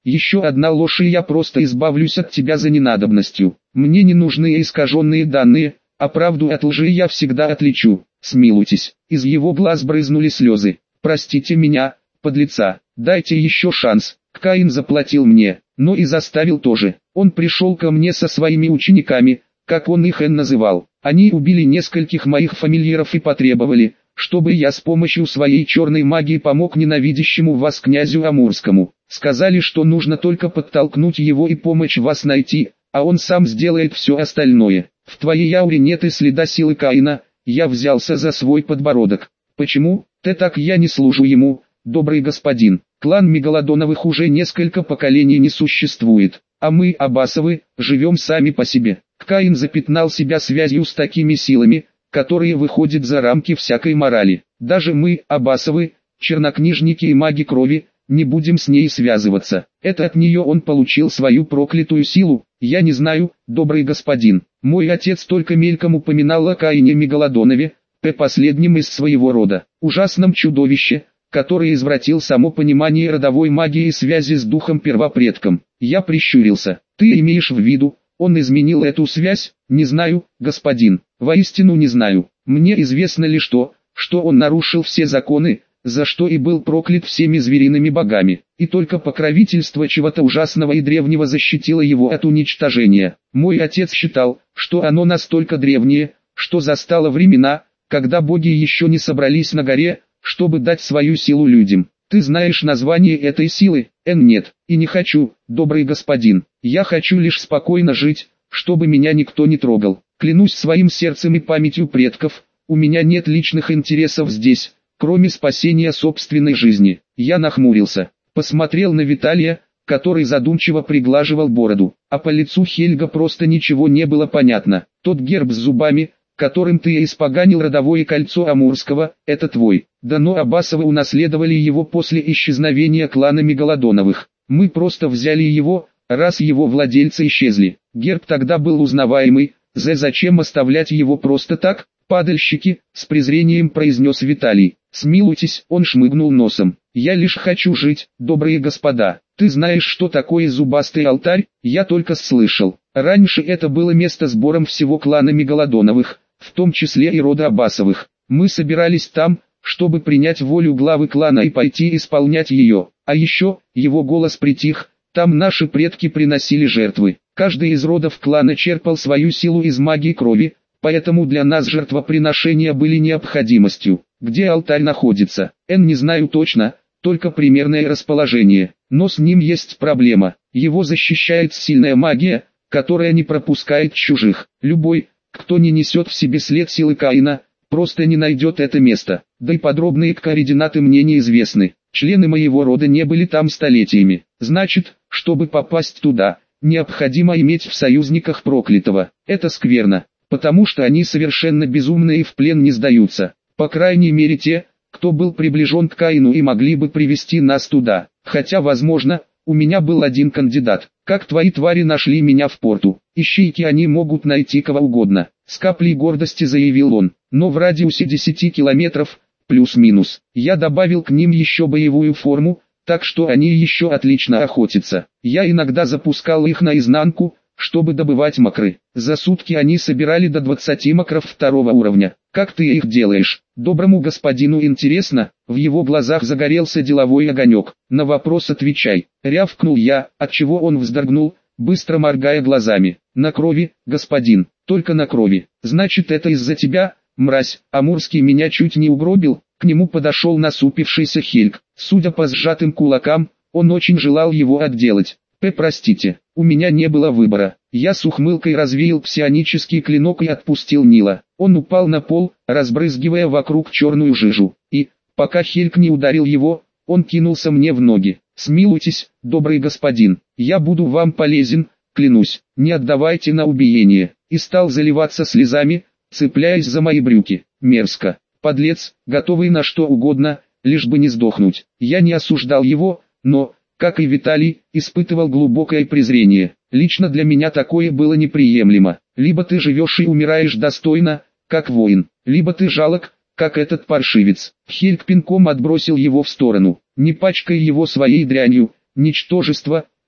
Еще одна ложь, и я просто избавлюсь от тебя за ненадобностью. Мне не нужны искаженные данные, а правду от лжи я всегда отличу. Смилуйтесь». Из его глаз брызнули слезы. «Простите меня, подлеца, дайте еще шанс. Каин заплатил мне, но и заставил тоже. Он пришел ко мне со своими учениками, как он их называл. Они убили нескольких моих фамильяров и потребовали, чтобы я с помощью своей черной магии помог ненавидящему вас князю Амурскому. Сказали, что нужно только подтолкнуть его и помочь вас найти, а он сам сделает все остальное. В твоей ауре нет и следа силы Каина». Я взялся за свой подбородок. «Почему? Ты так я не служу ему, добрый господин. Клан Мегалодоновых уже несколько поколений не существует, а мы, Аббасовы, живем сами по себе». Каин запятнал себя связью с такими силами, которые выходят за рамки всякой морали. «Даже мы, Аббасовы, чернокнижники и маги крови, не будем с ней связываться. Это от нее он получил свою проклятую силу. Я не знаю, добрый господин. Мой отец только мельком упоминал о Каине Мегалодонове, по последнем из своего рода, ужасном чудовище, который извратил само понимание родовой магии и связи с духом первопредком». Я прищурился. «Ты имеешь в виду, он изменил эту связь?» «Не знаю, господин, воистину не знаю. Мне известно лишь то, что он нарушил все законы, за что и был проклят всеми звериными богами, и только покровительство чего-то ужасного и древнего защитило его от уничтожения. Мой отец считал, что оно настолько древнее, что застало времена, когда боги еще не собрались на горе, чтобы дать свою силу людям. Ты знаешь название этой силы?» «Эн, нет, и не хочу, добрый господин. Я хочу лишь спокойно жить, чтобы меня никто не трогал. Клянусь своим сердцем и памятью предков, у меня нет личных интересов здесь, кроме спасения собственной жизни». Я нахмурился, посмотрел на Виталия, который задумчиво приглаживал бороду, а по лицу Хельга просто ничего не было понятно. «Тот герб с зубами, которым ты испоганил родовое кольцо Амурского, это твой. Да, но Аббасовы унаследовали его после исчезновения клана Мегалодоновых. Мы просто взяли его, раз его владельцы исчезли. Герб тогда был узнаваемый, за зачем оставлять его просто так?» «Падальщики», — с презрением произнес Виталий. «Смилуйтесь», — он шмыгнул носом. «Я лишь хочу жить, добрые господа. Ты знаешь, что такое зубастый алтарь?» «Я только слышал. Раньше это было место сбором всего клана Мегалодоновых, в том числе и рода Аббасовых. Мы собирались там, чтобы принять волю главы клана и пойти исполнять ее. А еще, его голос притих, там наши предки приносили жертвы. Каждый из родов клана черпал свою силу из магии крови, поэтому для нас жертвоприношения были необходимостью. Где алтарь находится? Эн, не знаю точно, только примерное расположение. Но с ним есть проблема. Его защищает сильная магия, которая не пропускает чужих. Любой, кто не несет в себе след силы Каина, просто не найдет это место. Да и подробные координаты мне неизвестны. Члены моего рода не были там столетиями. Значит, чтобы попасть туда, необходимо иметь в союзниках проклятого. Это скверно, потому что они совершенно безумные и в плен не сдаются. По крайней мере те, кто был приближен к Каину и могли бы привести нас туда. Хотя, возможно, у меня был один кандидат. Как твои твари нашли меня в порту? Ищейки они могут найти кого угодно. С каплей гордости заявил он. Но в радиусе десяти километров, плюс-минус. Я добавил к ним еще боевую форму, так что они еще отлично охотятся. Я иногда запускал их наизнанку, чтобы добывать мокры. За сутки они собирали до двадцати мокров второго уровня. Как ты их делаешь? Доброму господину интересно. В его глазах загорелся деловой огонек. На вопрос отвечай. Рявкнул я, отчего он вздрогнул, быстро моргая глазами. На крови, господин, только на крови. Значит, это из-за тебя, мразь. Амурский меня чуть не угробил. К нему подошел насупившийся Хельг. Судя по сжатым кулакам, он очень желал его отделать. П. Простите, у меня не было выбора. Я с ухмылкой развеял псионический клинок и отпустил Нила. Он упал на пол, разбрызгивая вокруг черную жижу. И, пока Хельг не ударил его, он кинулся мне в ноги. «Смилуйтесь, добрый господин, я буду вам полезен, клянусь, не отдавайте на убиение». И стал заливаться слезами, цепляясь за мои брюки. Мерзко. Подлец, готовый на что угодно, лишь бы не сдохнуть. Я не осуждал его, но, как и Виталий, испытывал глубокое презрение. Лично для меня такое было неприемлемо. Либо ты живешь и умираешь достойно, как воин, либо ты жалок, как этот паршивец. Хельг пинком отбросил его в сторону. Не пачкай его своей дрянью, ничтожество,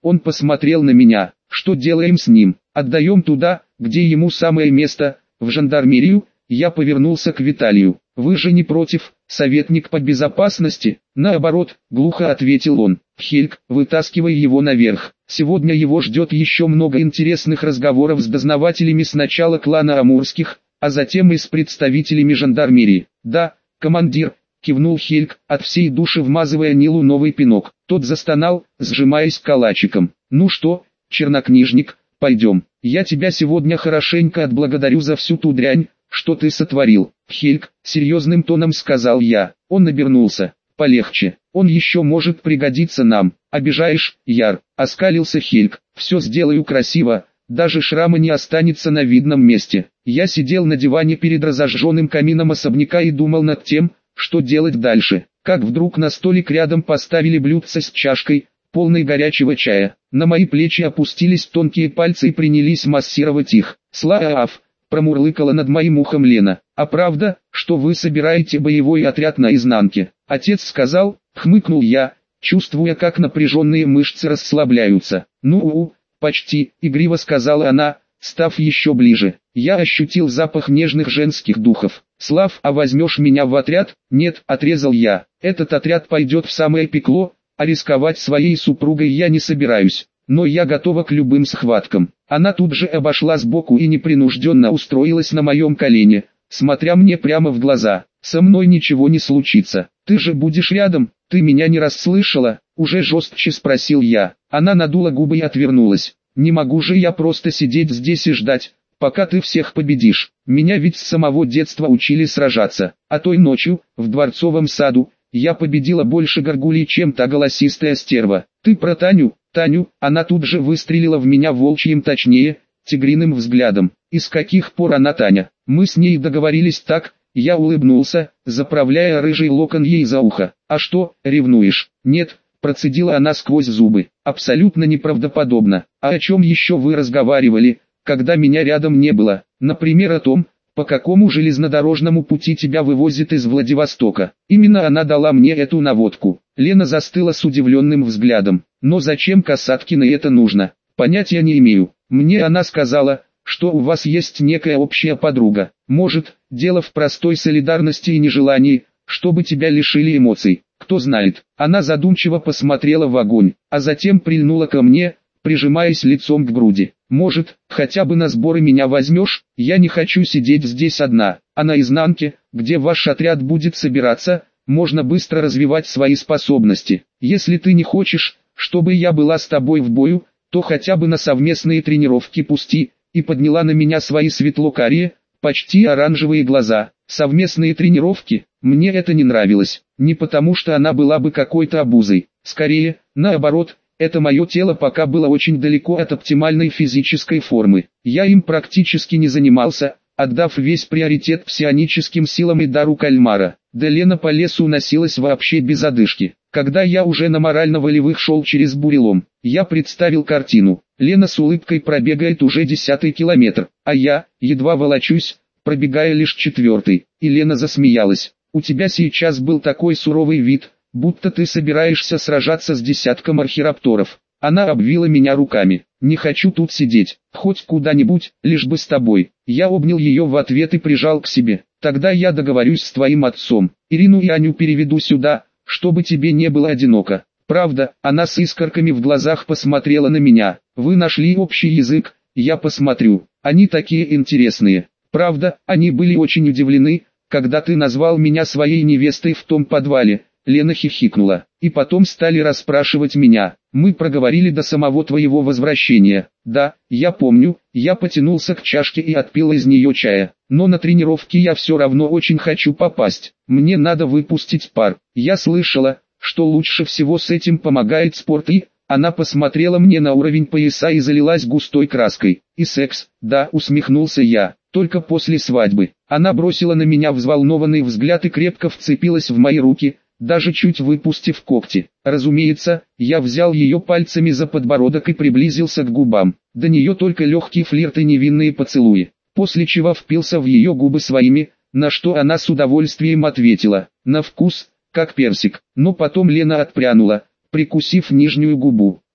Он посмотрел на меня. Что делаем с ним? Отдаем туда, где ему самое место, в жандармерию. Я повернулся к Виталию. Вы же не против, советник по безопасности? Наоборот, глухо ответил он. Хельг, вытаскивай его наверх. Сегодня его ждет еще много интересных разговоров с дознавателями сначала клана Амурских, а затем и с представителями жандармерии. Да, командир, кивнул Хельг, от всей души вмазывая Нилу новый пинок. Тот застонал, сжимаясь калачиком. Ну что, чернокнижник, пойдем. Я тебя сегодня хорошенько отблагодарю за всю ту дрянь, что ты сотворил. Хельг, серьезным тоном сказал я. Он обернулся. Полегче, он еще может пригодиться нам. Обижаешь, Яр, оскалился Хельг. Все сделаю красиво, даже шрама не останется на видном месте. Я сидел на диване перед разожженным камином особняка и думал над тем, что делать дальше. Как вдруг на столик рядом поставили блюдце с чашкой, полной горячего чая. На мои плечи опустились тонкие пальцы и принялись массировать их. «Слаав!» — промурлыкала над моим ухом Лена. «А правда, что вы собираете боевой отряд на изнанке?» Отец сказал, хмыкнул я, чувствуя, как напряженные мышцы расслабляются. «Ну-у, почти», — игриво сказала она, став еще ближе. Я ощутил запах нежных женских духов. «Слав, а возьмешь меня в отряд?» «Нет», — отрезал я. «Этот отряд пойдет в самое пекло, а рисковать своей супругой я не собираюсь. Но я готова к любым схваткам». Она тут же обошла сбоку и непринужденно устроилась на моем колене, смотря мне прямо в глаза. «Со мной ничего не случится. Ты же будешь рядом, ты меня не расслышала?» Уже жестче спросил я. Она надула губы и отвернулась. «Не могу же я просто сидеть здесь и ждать, пока ты всех победишь. Меня ведь с самого детства учили сражаться. А той ночью, в дворцовом саду, я победила больше горгулей, чем та голосистая стерва. Ты про Таню?» Таню, она тут же выстрелила в меня волчьим, точнее, тигриным взглядом. «И с каких пор она Таня?» Мы с ней договорились так. Я улыбнулся, заправляя рыжий локон ей за ухо. «А что, ревнуешь?» «Нет», процедила она сквозь зубы. «Абсолютно неправдоподобно. А о чем еще вы разговаривали, когда меня рядом не было? Например, о том, по какому железнодорожному пути тебя вывозят из Владивостока». Именно она дала мне эту наводку. Лена застыла с удивленным взглядом. «Но зачем Касаткиной это нужно? Понятия не имею. Мне она сказала, что у вас есть некая общая подруга. Может, дело в простой солидарности и нежелании, чтобы тебя лишили эмоций. Кто знает». Она задумчиво посмотрела в огонь, а затем прильнула ко мне, прижимаясь лицом к груди. «Может, хотя бы на сборы меня возьмешь? Я не хочу сидеть здесь одна. А на изнанке, где ваш отряд будет собираться, можно быстро развивать свои способности. Если ты не хочешь, чтобы я была с тобой в бою, то хотя бы на совместные тренировки пусти», и подняла на меня свои светло-карие, почти оранжевые глаза. Совместные тренировки, мне это не нравилось. Не потому что она была бы какой-то обузой. Скорее, наоборот, это мое тело пока было очень далеко от оптимальной физической формы. Я им практически не занимался, отдав весь приоритет псионическим силам и дару кальмара. Да Лена по лесу носилась вообще без одышки. Когда я уже на морально-волевых шел через бурелом, я представил картину. Лена с улыбкой пробегает уже десятый километр, а я, едва волочусь, пробегая лишь четвертый. И Лена засмеялась. «У тебя сейчас был такой суровый вид, будто ты собираешься сражаться с десятком архирапторов». Она обвила меня руками. «Не хочу тут сидеть, хоть куда-нибудь, лишь бы с тобой». Я обнял ее в ответ и прижал к себе. «Тогда я договорюсь с твоим отцом. Ирину и Аню переведу сюда, чтобы тебе не было одиноко». «Правда?» Она с искорками в глазах посмотрела на меня. «Вы нашли общий язык, я посмотрю. Они такие интересные». «Правда?» Они были очень удивлены, когда ты назвал меня своей невестой в том подвале. Лена хихикнула. «И потом стали расспрашивать меня. Мы проговорили до самого твоего возвращения». «Да, я помню». Я потянулся к чашке и отпил из нее чая. «Но на тренировки я все равно очень хочу попасть. Мне надо выпустить пар. Я слышала, что лучше всего с этим помогает спорт и...» Она посмотрела мне на уровень пояса и залилась густой краской. «И секс?» «Да», усмехнулся я. «Только после свадьбы». Она бросила на меня взволнованный взгляд и крепко вцепилась в мои руки, даже чуть выпустив когти. Разумеется, я взял ее пальцами за подбородок и приблизился к губам. До нее только легкий флирт и невинные поцелуи. После чего впился в ее губы своими, на что она с удовольствием ответила. На вкус, как персик. Но потом Лена отпрянула, прикусив нижнюю губу. «Ты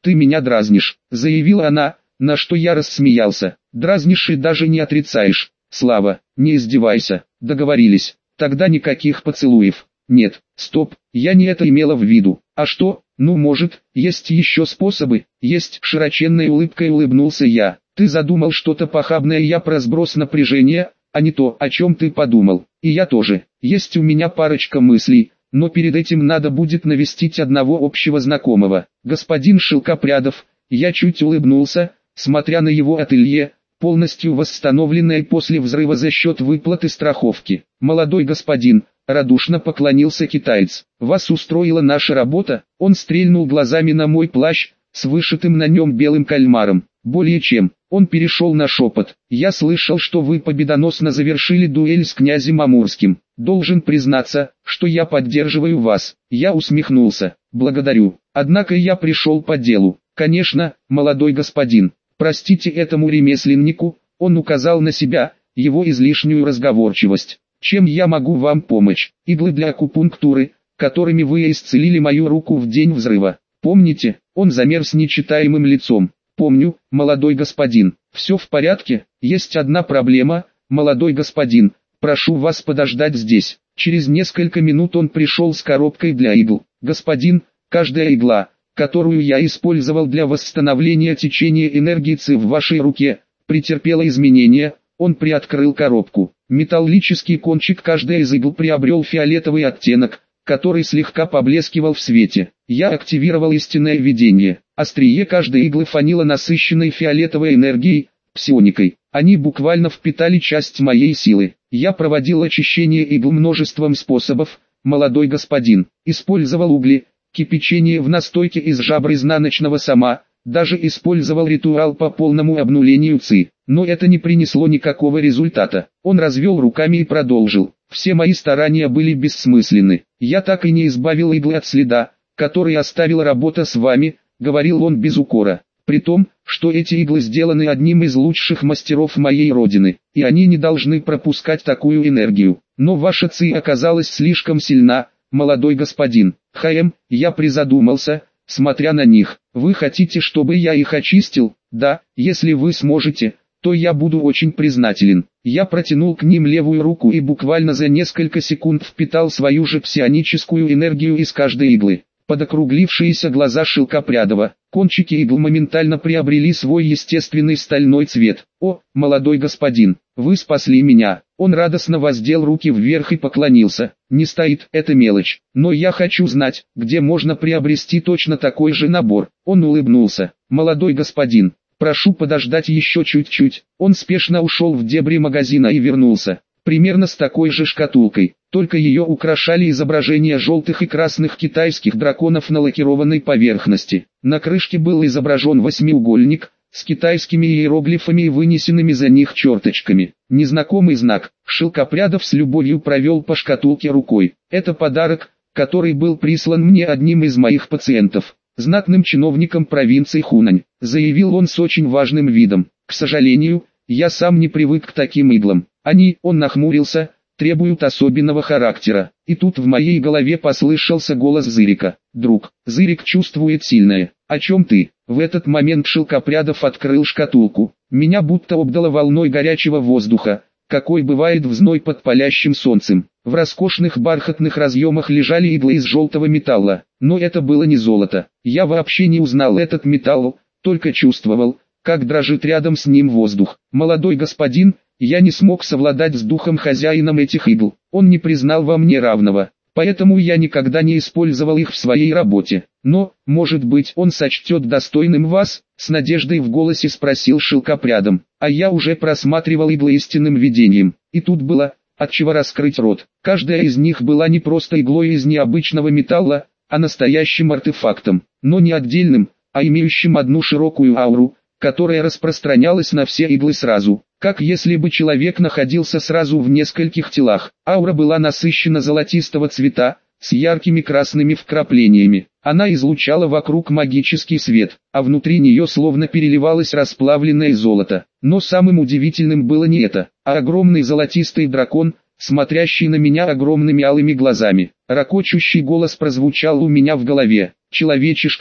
«Ты меня дразнишь», — заявила она, на что я рассмеялся. «Дразнишь и даже не отрицаешь. Слава, не издевайся, договорились. Тогда никаких поцелуев». «Нет, стоп, я не это имела в виду. А что? Ну может, есть еще способы?» «Есть», — широченной улыбкой улыбнулся я. «Ты задумал что-то похабное, я про сброс напряжения, а не то, о чем ты подумал. И я тоже. Есть у меня парочка мыслей, но перед этим надо будет навестить одного общего знакомого. Господин Шелкопрядов». Я чуть улыбнулся, смотря на его ателье, полностью восстановленное после взрыва за счет выплаты страховки. «Молодой господин», — радушно поклонился китаец, — «вас устроила наша работа?» Он стрельнул глазами на мой плащ, с вышитым на нем белым кальмаром. «Более чем». Он перешел на шепот. «Я слышал, что вы победоносно завершили дуэль с князем Амурским. Должен признаться, что я поддерживаю вас». Я усмехнулся. «Благодарю. Однако я пришел по делу». «Конечно, молодой господин. Простите этому ремесленнику», — он указал на себя, его излишнюю разговорчивость. «Чем я могу вам помочь? Иглы для акупунктуры, которыми вы исцелили мою руку в день взрыва. Помните?» Он замер с нечитаемым лицом. «Помню, молодой господин. Все в порядке? Есть одна проблема, молодой господин. Прошу вас подождать здесь». Через несколько минут он пришел с коробкой для игл. «Господин, каждая игла, которую я использовал для восстановления течения энергии ци в вашей руке, претерпела изменения». Он приоткрыл коробку. Металлический кончик каждой из игл приобрел фиолетовый оттенок, который слегка поблескивал в свете. Я активировал истинное видение. Острие каждой иглы фанило насыщенной фиолетовой энергией, псионикой. Они буквально впитали часть моей силы. Я проводил очищение игл множеством способов, молодой господин. Использовал угли, кипячение в настойке из жабр изнаночного сома, даже использовал ритуал по полному обнулению ци. Но это не принесло никакого результата. Он развел руками и продолжил. «Все мои старания были бессмысленны. Я так и не избавил иглы от следа, который оставила работа с вами», — говорил он без укора. «При том, что эти иглы сделаны одним из лучших мастеров моей родины, и они не должны пропускать такую энергию. Но ваша ци оказалась слишком сильна, молодой господин». «Хм, я призадумался, смотря на них. Вы хотите, чтобы я их очистил?» «Да, если вы сможете, то я буду очень признателен». Я протянул к ним левую руку и буквально за несколько секунд впитал свою же псионическую энергию из каждой иглы. Под округлившиеся глаза Шелкопрядова, кончики игл моментально приобрели свой естественный стальной цвет. «О, молодой господин, вы спасли меня!» Он радостно воздел руки вверх и поклонился. «Не стоит, это мелочь, но я хочу знать, где можно приобрести точно такой же набор». Он улыбнулся. «Молодой господин, прошу подождать еще чуть-чуть». Он спешно ушел в дебри магазина и вернулся. Примерно с такой же шкатулкой, только ее украшали изображения желтых и красных китайских драконов на лакированной поверхности. На крышке был изображен восьмиугольник, с китайскими иероглифами и вынесенными за них черточками. Незнакомый знак. Шелкопрядов с любовью провел по шкатулке рукой. «Это подарок, который был прислан мне одним из моих пациентов, знатным чиновником провинции Хунань», заявил он с очень важным видом. «К сожалению, я сам не привык к таким иглам. Они», он нахмурился, «требуют особенного характера». И тут в моей голове послышался голос Зырика. «Друг, Зырик чувствует сильное. О чем ты?» В этот момент Шелкопрядов открыл шкатулку. Меня будто обдало волной горячего воздуха, какой бывает в зной под палящим солнцем. В роскошных бархатных разъемах лежали иглы из желтого металла. Но это было не золото. Я вообще не узнал этот металл, только чувствовал, как дрожит рядом с ним воздух. «Молодой господин, я не смог совладать с духом хозяином этих игл. Он не признал во мне равного, поэтому я никогда не использовал их в своей работе. Но, может быть, он сочтет достойным вас?» С надеждой в голосе спросил Шелкопрядом. А я уже просматривал иглы истинным видением. И тут было, от чего раскрыть рот. Каждая из них была не просто иглой из необычного металла, а настоящим артефактом. Но не отдельным, а имеющим одну широкую ауру, которая распространялась на все иглы сразу, как если бы человек находился сразу в нескольких телах. Аура была насыщена золотистого цвета, с яркими красными вкраплениями. Она излучала вокруг магический свет, а внутри нее словно переливалось расплавленное золото. Но самым удивительным было не это, а огромный золотистый дракон, смотрящий на меня огромными алыми глазами. Рокочущий голос прозвучал у меня в голове. «Человечишка,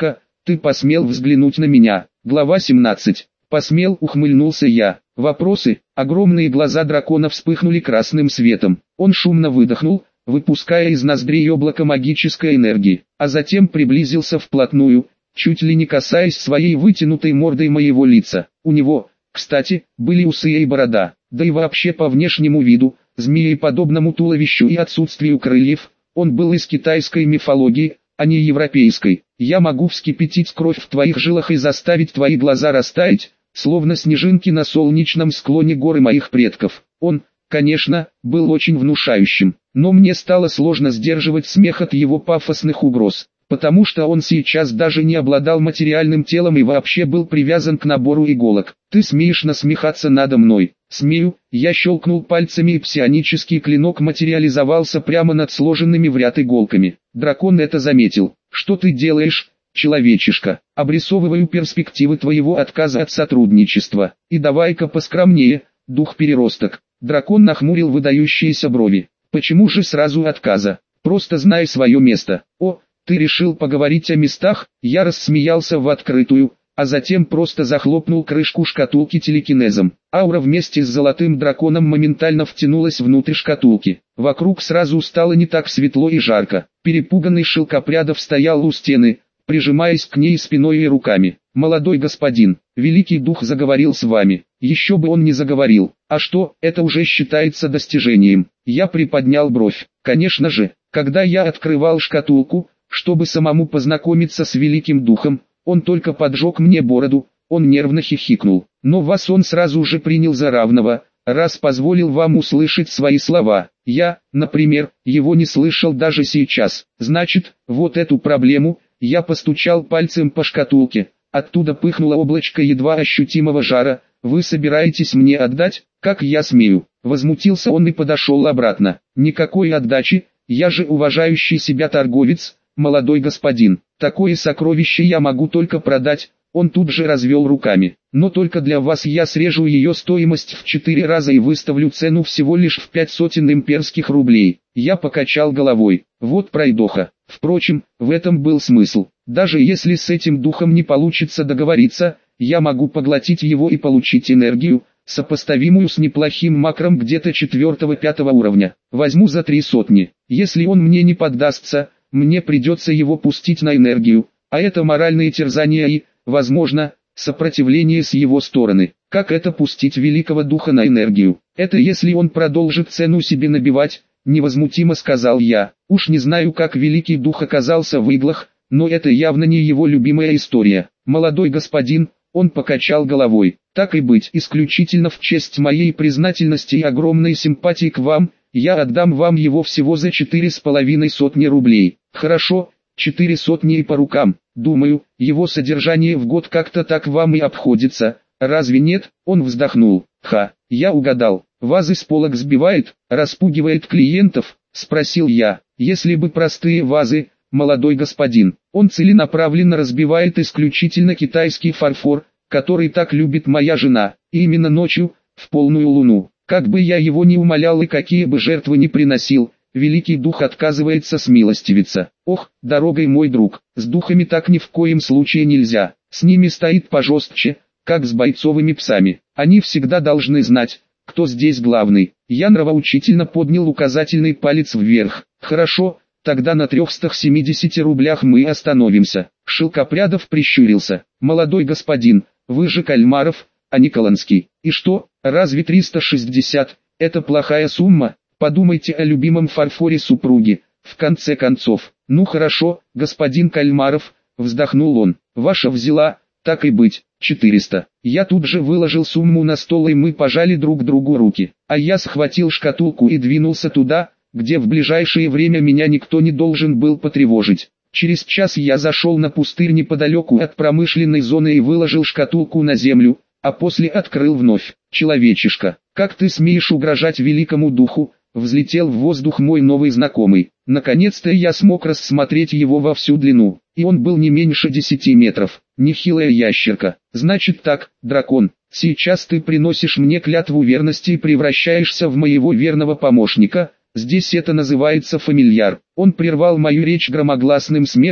ты посмел взглянуть на меня. Глава семнадцать. Посмел, ухмыльнулся я. Вопросы? Огромные глаза дракона вспыхнули красным светом. Он шумно выдохнул, выпуская из ноздрей облако магической энергии, а затем приблизился вплотную, чуть ли не касаясь своей вытянутой мордой моего лица. У него, кстати, были усы и борода, да и вообще по внешнему виду, змееподобному туловищу и отсутствию крыльев, он был из китайской мифологии, а не европейской. Я могу вскипятить кровь в твоих жилах и заставить твои глаза растаять, словно снежинки на солнечном склоне горы моих предков. Он, конечно, был очень внушающим, но мне стало сложно сдерживать смех от его пафосных угроз, потому что он сейчас даже не обладал материальным телом и вообще был привязан к набору иголок. «Ты смеешь насмехаться надо мной?» «Смею», я щелкнул пальцами и псионический клинок материализовался прямо над сложенными в ряд иголками. Дракон это заметил. «Что ты делаешь, человечишка? Обрисовываю перспективы твоего отказа от сотрудничества. И давай-ка поскромнее, дух-переросток». Дракон нахмурил выдающиеся брови. «Почему же сразу отказа? Просто знай свое место». «О, ты решил поговорить о местах?» Я рассмеялся в открытую, а затем просто захлопнул крышку шкатулки телекинезом. Аура вместе с золотым драконом моментально втянулась внутрь шкатулки. Вокруг сразу стало не так светло и жарко. Перепуганный Шелкопрядов стоял у стены, прижимаясь к ней спиной и руками. «Молодой господин, великий дух заговорил с вами». Еще бы он не заговорил. А что, это уже считается достижением? Я приподнял бровь. Конечно же, когда я открывал шкатулку, чтобы самому познакомиться с великим духом, он только поджег мне бороду, он нервно хихикнул. Но вас он сразу же принял за равного, раз позволил вам услышать свои слова. Я, например, его не слышал даже сейчас. Значит, вот эту проблему, я постучал пальцем по шкатулке, оттуда пыхнуло облачко едва ощутимого жара. Вы собираетесь мне отдать? Как я смею? Возмутился он и подошел обратно. Никакой отдачи, я же уважающий себя торговец, молодой господин. Такое сокровище я могу только продать. Он тут же развел руками. Но только для вас я срежу ее стоимость в четыре раза и выставлю цену всего лишь в пять сотен имперских рублей. Я покачал головой. Вот пройдоха. Впрочем, в этом был смысл. Даже если с этим духом не получится договориться, я могу поглотить его и получить энергию, сопоставимую с неплохим макром где-то четвертого-пятого уровня. Возьму за три сотни. Если он мне не поддастся, мне придется его пустить на энергию, а это моральные терзания и, возможно, сопротивление с его стороны. Как это пустить великого духа на энергию? Это если он продолжит цену себе набивать, невозмутимо сказал я. Уж не знаю, как великий дух оказался в иглах, но это явно не его любимая история. Молодой господин, он покачал головой. Так и быть, исключительно в честь моей признательности и огромной симпатии к вам, я отдам вам его всего за четыре с половиной сотни рублей. Хорошо, четыре сотни и по рукам. Думаю, его содержание в год как-то так вам и обходится. Разве нет? Он вздохнул. Ха, я угадал. Вазы с полок сбивает, распугивает клиентов, спросил я. Если бы простые вазы, молодой господин, он целенаправленно разбивает исключительно китайский фарфор, который так любит моя жена, и именно ночью, в полную луну. Как бы я его ни умолял и какие бы жертвы ни приносил, великий дух отказывается смилостивиться. Ох, дорогой мой друг, с духами так ни в коем случае нельзя, с ними стоит пожестче, как с бойцовыми псами. Они всегда должны знать, кто здесь главный. Я нравоучительно поднял указательный палец вверх. Хорошо, тогда на трехстах семидесяти рублях мы остановимся. Шелкопрядов прищурился. Молодой господин, вы же Кальмаров, а не Колонский. И что, разве триста шестьдесят, это плохая сумма? Подумайте о любимом фарфоре супруги, в конце концов. Ну хорошо, господин Кальмаров, вздохнул он. Ваша взяла, так и быть, четыреста. Я тут же выложил сумму на стол и мы пожали друг другу руки. А я схватил шкатулку и двинулся туда, где в ближайшее время меня никто не должен был потревожить. Через час я зашел на пустырь неподалеку от промышленной зоны и выложил шкатулку на землю, а после открыл вновь. Человечишка, как ты смеешь угрожать великому духу? Взлетел в воздух мой новый знакомый. Наконец-то я смог рассмотреть его во всю длину, и он был не меньше десяти метров. Нехилая ящерка. Значит так, дракон, сейчас ты приносишь мне клятву верности и превращаешься в моего верного помощника. Здесь это называется фамильяр. Он прервал мою речь громогласным смехом,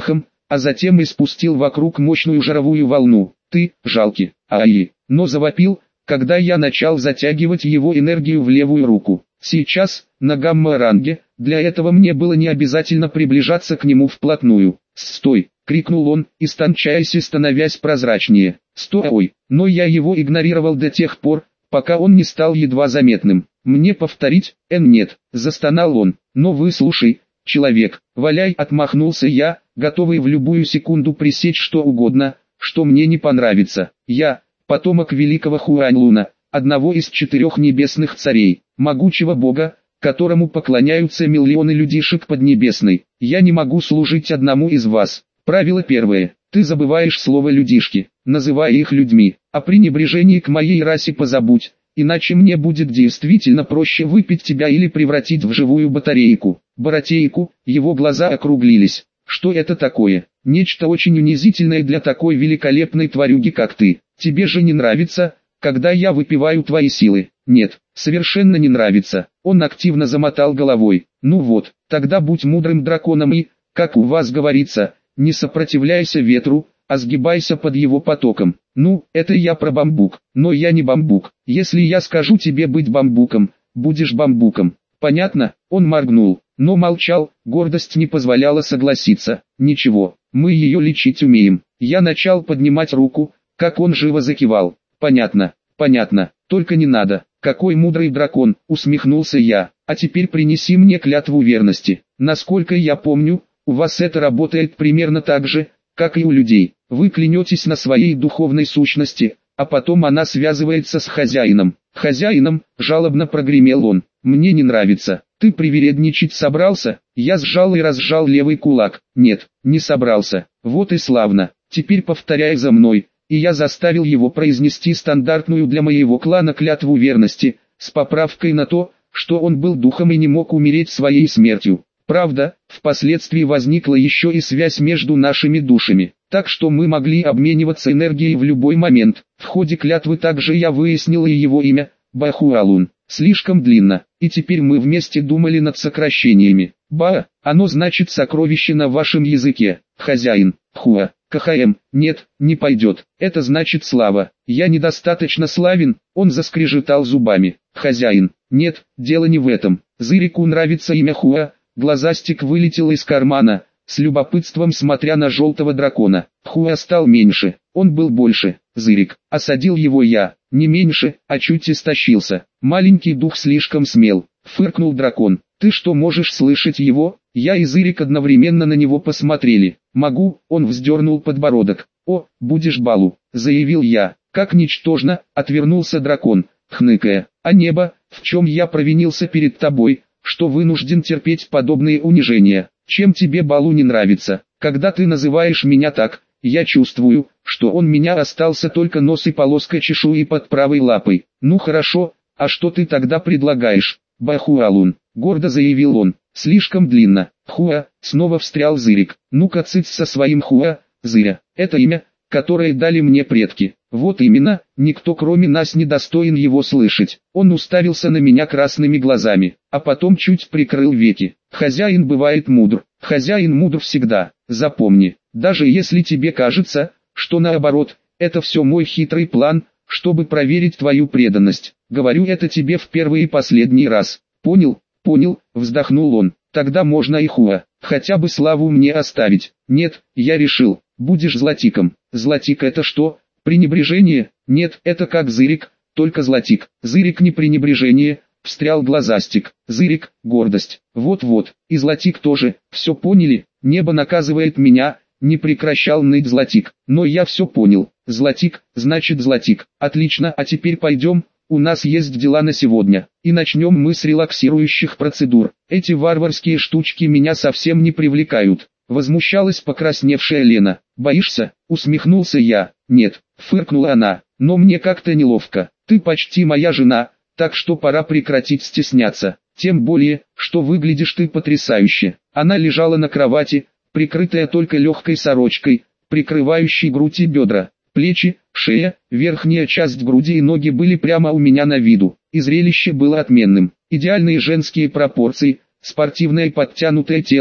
а затем испустил вокруг мощную жировую волну. Ты, жалкий, ай, но завопил, когда я начал затягивать его энергию в левую руку. Сейчас, на гамма-ранге, для этого мне было не обязательно приближаться к нему вплотную. «Стой!» — крикнул он, истончаясь и становясь прозрачнее. «Стой!» Но я его игнорировал до тех пор, пока он не стал едва заметным. «Мне повторить?» «Эн, нет!» — застонал он. «Но выслушай, человек!» «Валяй!» — отмахнулся я, готовый в любую секунду пресечь что угодно, что мне не понравится. «Я — потомок великого Хуанлуна, одного из четырех небесных царей, могучего бога, которому поклоняются миллионы людишек Поднебесной. Я не могу служить одному из вас. Правило первое. Ты забываешь слово «людишки», называя их людьми. О пренебрежении к моей расе позабудь, иначе мне будет действительно проще выпить тебя или превратить в живую батарейку». Баратейку, его глаза округлились. Что это такое? Нечто очень унизительное для такой великолепной тварюги, как ты. Тебе же не нравится, когда я выпиваю твои силы? Нет, совершенно не нравится. Он активно замотал головой. Ну вот, тогда будь мудрым драконом и, как у вас говорится, не сопротивляйся ветру, а сгибайся под его потоком. Ну, это я про бамбук, но я не бамбук. Если я скажу тебе быть бамбуком, будешь бамбуком. Понятно? Он моргнул, но молчал, гордость не позволяла согласиться. Ничего, мы ее лечить умеем. Я начал поднимать руку, как он живо закивал. Понятно, понятно, только не надо. Какой мудрый дракон, усмехнулся я. А теперь принеси мне клятву верности. Насколько я помню, у вас это работает примерно так же, как и у людей. Вы клянетесь на своей духовной сущности, а потом она связывается с хозяином. Хозяином, жалобно прогремел он. Мне не нравится. Ты привередничать собрался? Я сжал и разжал левый кулак. Нет, не собрался. Вот и славно. Теперь повторяй за мной. И я заставил его произнести стандартную для моего клана клятву верности, с поправкой на то, что он был духом и не мог умереть своей смертью. Правда, впоследствии возникла еще и связь между нашими душами, так что мы могли обмениваться энергией в любой момент. В ходе клятвы также я выяснил и его имя, Бахуалун. Слишком длинно, и теперь мы вместе думали над сокращениями. Ба, оно значит сокровище на вашем языке. Хозяин, Хуа, КХМ, нет, не пойдет. Это значит слава. Я недостаточно славен, он заскрежетал зубами. Хозяин, нет, дело не в этом. Зырику нравится имя Хуа. Глазастик вылетел из кармана, с любопытством смотря на желтого дракона. Хуа стал меньше, он был больше. Зырик, осадил его я, не меньше, а чуть истощился. Маленький дух слишком смел, фыркнул дракон. Ты что, можешь слышать его? Я и Зырик одновременно на него посмотрели. Могу, он вздернул подбородок. О, будешь балу, заявил я. Как ничтожно, отвернулся дракон, хныкая. А небо, в чем я провинился перед тобой, что вынужден терпеть подобные унижения? Чем тебе балу не нравится? Когда ты называешь меня так, я чувствую, что он меня остался только нос и полоска чешуи под правой лапой. Ну хорошо, а что ты тогда предлагаешь? Бахуалун, гордо заявил он, слишком длинно. Хуа, снова встрял Зырик. Ну-ка цыц со своим Хуа, Зыря, это имя, которое дали мне предки. Вот именно, никто кроме нас не достоин его слышать. Он уставился на меня красными глазами, а потом чуть прикрыл веки. Хозяин бывает мудр, хозяин мудр всегда, запомни. Даже если тебе кажется, что наоборот, это все мой хитрый план, чтобы проверить твою преданность. Говорю это тебе в первый и последний раз. Понял, понял, вздохнул он. Тогда можно и Хуа, хотя бы славу мне оставить. Нет, я решил, будешь златиком. Златик это что? Пренебрежение? Нет, это как Зырик, только златик. Зырик не пренебрежение, встрял глазастик. Зырик, гордость. Вот-вот, и златик тоже, все поняли? Небо наказывает меня, не прекращал ныть златик. Но я все понял. Златик, значит златик. Отлично, а теперь пойдем, у нас есть дела на сегодня. И начнем мы с релаксирующих процедур. Эти варварские штучки меня совсем не привлекают. Возмущалась покрасневшая Лена. «Боишься?» — усмехнулся я. «Нет», — фыркнула она, — «но мне как-то неловко. Ты почти моя жена, так что пора прекратить стесняться. Тем более, что выглядишь ты потрясающе». Она лежала на кровати, прикрытая только легкой сорочкой, прикрывающей грудь и бедра. Плечи, шея, верхняя часть груди и ноги были прямо у меня на виду, и зрелище было отменным. Идеальные женские пропорции, спортивное подтянутое тело,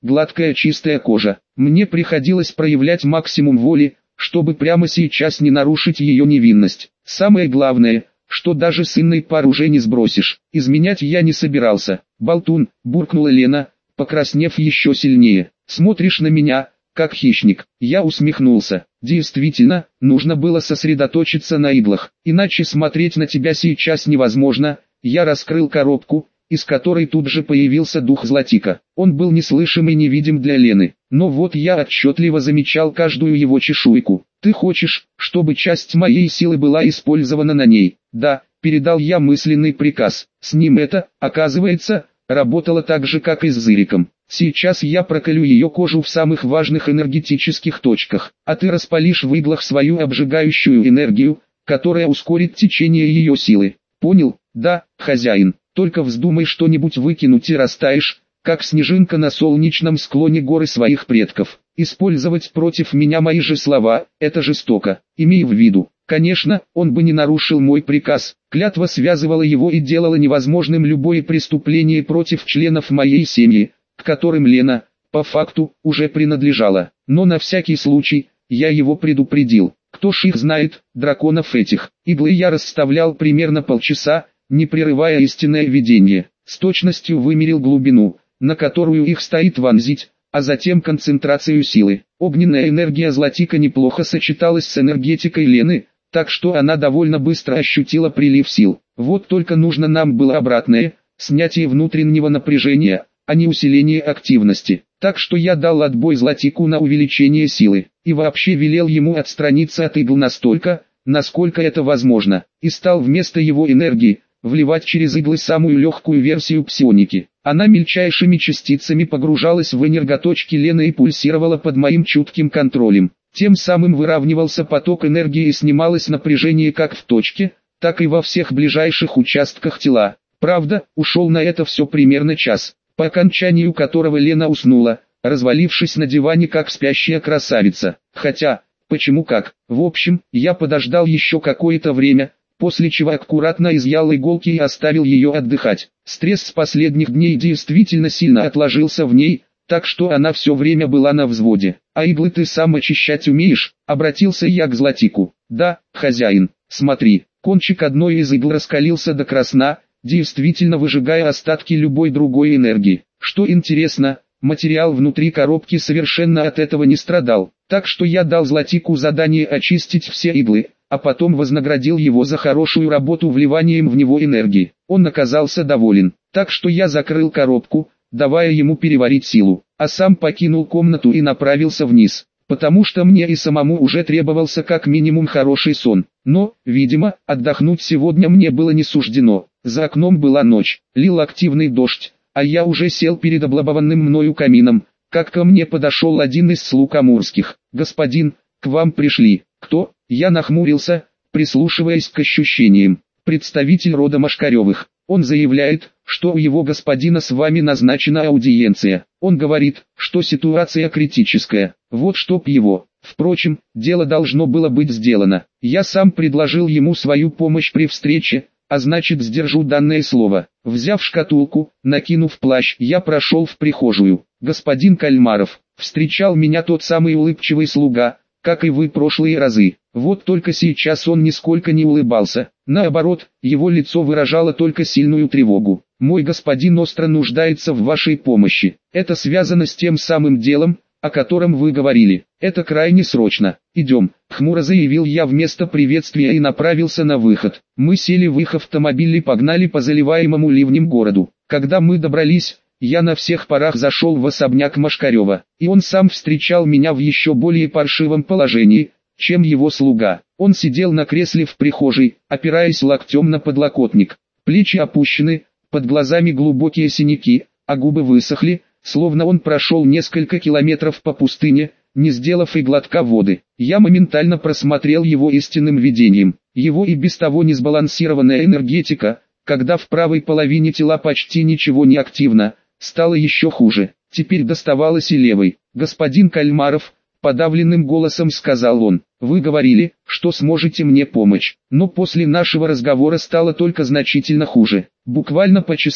гладкая чистая кожа. Мне приходилось проявлять максимум воли, чтобы прямо сейчас не нарушить ее невинность. Самое главное, что даже с Инной пар уже не сбросишь. Изменять я не собирался. «Болтун», — буркнула Лена, покраснев еще сильнее. «Смотришь на меня, как хищник». Я усмехнулся. Действительно, нужно было сосредоточиться на иглах, иначе смотреть на тебя сейчас невозможно. Я раскрыл коробку, из которой тут же появился дух Златика. Он был неслышим и невидим для Лены, но вот я отчетливо замечал каждую его чешуйку. «Ты хочешь, чтобы часть моей силы была использована на ней?» «Да», — передал я мысленный приказ. С ним это, оказывается, работало так же, как и с Зыриком. «Сейчас я проколю ее кожу в самых важных энергетических точках, а ты распалишь в иглах свою обжигающую энергию, которая ускорит течение ее силы. Понял?» «Да, хозяин. Только вздумай что-нибудь выкинуть и растаешь, как снежинка на солнечном склоне горы своих предков. Использовать против меня мои же слова – это жестоко. Имей в виду». Конечно, он бы не нарушил мой приказ. Клятва связывала его и делала невозможным любое преступление против членов моей семьи, к которым Лена, по факту, уже принадлежала. Но на всякий случай, я его предупредил. Кто ж их знает, драконов этих. Иглы я расставлял примерно полчаса, не прерывая истинное видение. С точностью вымерил глубину, на которую их стоит вонзить, а затем концентрацию силы. Огненная энергия Златика неплохо сочеталась с энергетикой Лены, так что она довольно быстро ощутила прилив сил. Вот только нужно нам было обратное, снятие внутреннего напряжения, а не усиление активности. Так что я дал отбой Златику на увеличение силы, и вообще велел ему отстраниться от игл настолько, насколько это возможно, и стал вместо его энергии, вливать через иглы самую легкую версию псионики. Она мельчайшими частицами погружалась в энерготочки Лены и пульсировала под моим чутким контролем. Тем самым выравнивался поток энергии и снималось напряжение как в точке, так и во всех ближайших участках тела. Правда, ушел на это все примерно час, по окончанию которого Лена уснула, развалившись на диване как спящая красавица. Хотя, почему как? В общем, я подождал еще какое-то время, после чего аккуратно изъял иголки и оставил ее отдыхать. Стресс с последних дней действительно сильно отложился в ней, так что она все время была на взводе. «А иглы ты сам очищать умеешь?» — обратился я к Златику. «Да, хозяин, смотри». Кончик одной из игл раскалился до красна, действительно выжигая остатки любой другой энергии. Что интересно, материал внутри коробки совершенно от этого не страдал, так что я дал Златику задание очистить все иглы, а потом вознаградил его за хорошую работу вливанием в него энергии. Он оказался доволен, так что я закрыл коробку, давая ему переварить силу, а сам покинул комнату и направился вниз, потому что мне и самому уже требовался как минимум хороший сон. Но, видимо, отдохнуть сегодня мне было не суждено. За окном была ночь, лил активный дождь, а я уже сел перед облабованным мною камином, как ко мне подошел один из слуг амурских. «Господин, к вам пришли». «Кто?» Я нахмурился, прислушиваясь к ощущениям. «Представитель рода Машкаревых. Он заявляет, что у его господина с вами назначена аудиенция. Он говорит, что ситуация критическая. Вот чтоб его. Впрочем, дело должно было быть сделано. Я сам предложил ему свою помощь при встрече, а значит сдержу данное слово». Взяв шкатулку, накинув плащ, я прошел в прихожую. «Господин Кальмаров», встречал меня тот самый улыбчивый слуга, как и вы прошлые разы. Вот только сейчас он нисколько не улыбался. Наоборот, его лицо выражало только сильную тревогу. «Мой господин остро нуждается в вашей помощи. Это связано с тем самым делом, о котором вы говорили. Это крайне срочно. Идем», — хмуро заявил я вместо приветствия и направился на выход. Мы сели в их автомобиль и погнали по заливаемому ливнем городу. Когда мы добрались, я на всех парах зашел в особняк Машкарева, и он сам встречал меня в еще более паршивом положении, чем его слуга. Он сидел на кресле в прихожей, опираясь локтем на подлокотник. Плечи опущены, под глазами глубокие синяки, а губы высохли, словно он прошел несколько километров по пустыне, не сделав и глотка воды. Я моментально просмотрел его истинным видением. Его и без того несбалансированная энергетика, когда в правой половине тела почти ничего не активно, стало еще хуже. Теперь доставалось и левой. «Господин Кальмаров», подавленным голосом сказал он, «вы говорили, что сможете мне помочь, но после нашего разговора стало только значительно хуже. Буквально по часам,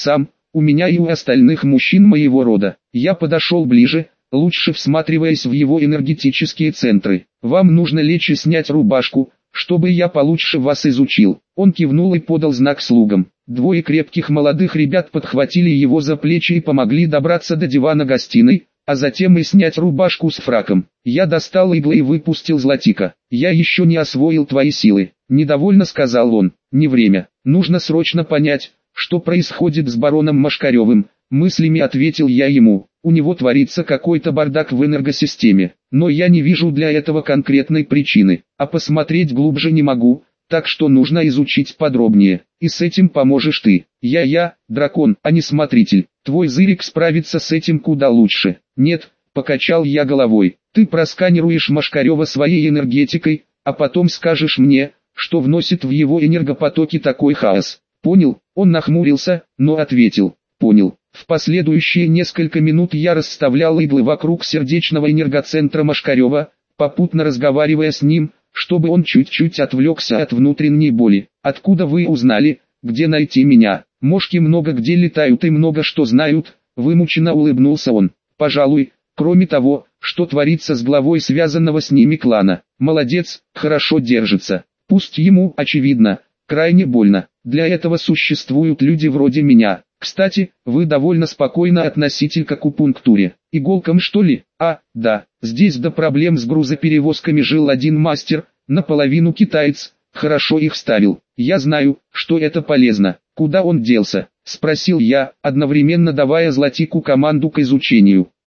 у меня и у остальных мужчин моего рода. Я подошел ближе, лучше всматриваясь в его энергетические центры. Вам нужно лечь и снять рубашку, чтобы я получше вас изучил. Он кивнул и подал знак слугам. Двое крепких молодых ребят подхватили его за плечи и помогли добраться до дивана гостиной, а затем и снять рубашку с фраком. Я достал иглы и выпустил Златика. «Я еще не освоил твои силы», — недовольно сказал он. «Не время. Нужно срочно понять, что происходит с бароном Машкаревым», — мыслями ответил я ему. «У него творится какой-то бардак в энергосистеме, но я не вижу для этого конкретной причины, а посмотреть глубже не могу, так что нужно изучить подробнее, и с этим поможешь ты. Я-я, дракон, а не смотритель, твой зырик справится с этим куда лучше». «Нет», — покачал я головой, — «ты просканируешь Машкарева своей энергетикой, а потом скажешь мне, что вносит в его энергопотоки такой хаос». «Понял», — он нахмурился, но ответил. «Понял». В последующие несколько минут я расставлял иглы вокруг сердечного энергоцентра Машкарева, попутно разговаривая с ним, чтобы он чуть-чуть отвлекся от внутренней боли. «Откуда вы узнали, где найти меня? Мошки много где летают и много что знают», — вымученно улыбнулся он. «Пожалуй, кроме того, что творится с главой связанного с ними клана. Молодец, хорошо держится. Пусть ему, очевидно, крайне больно. Для этого существуют люди вроде меня. Кстати, вы довольно спокойно относитель к акупунктуре. Иголкам что ли? А, да, здесь до проблем с грузоперевозками жил один мастер, наполовину китаец, хорошо их ставил. Я знаю, что это полезно. Куда он делся?» — спросил я, одновременно давая Златику команду к изучению.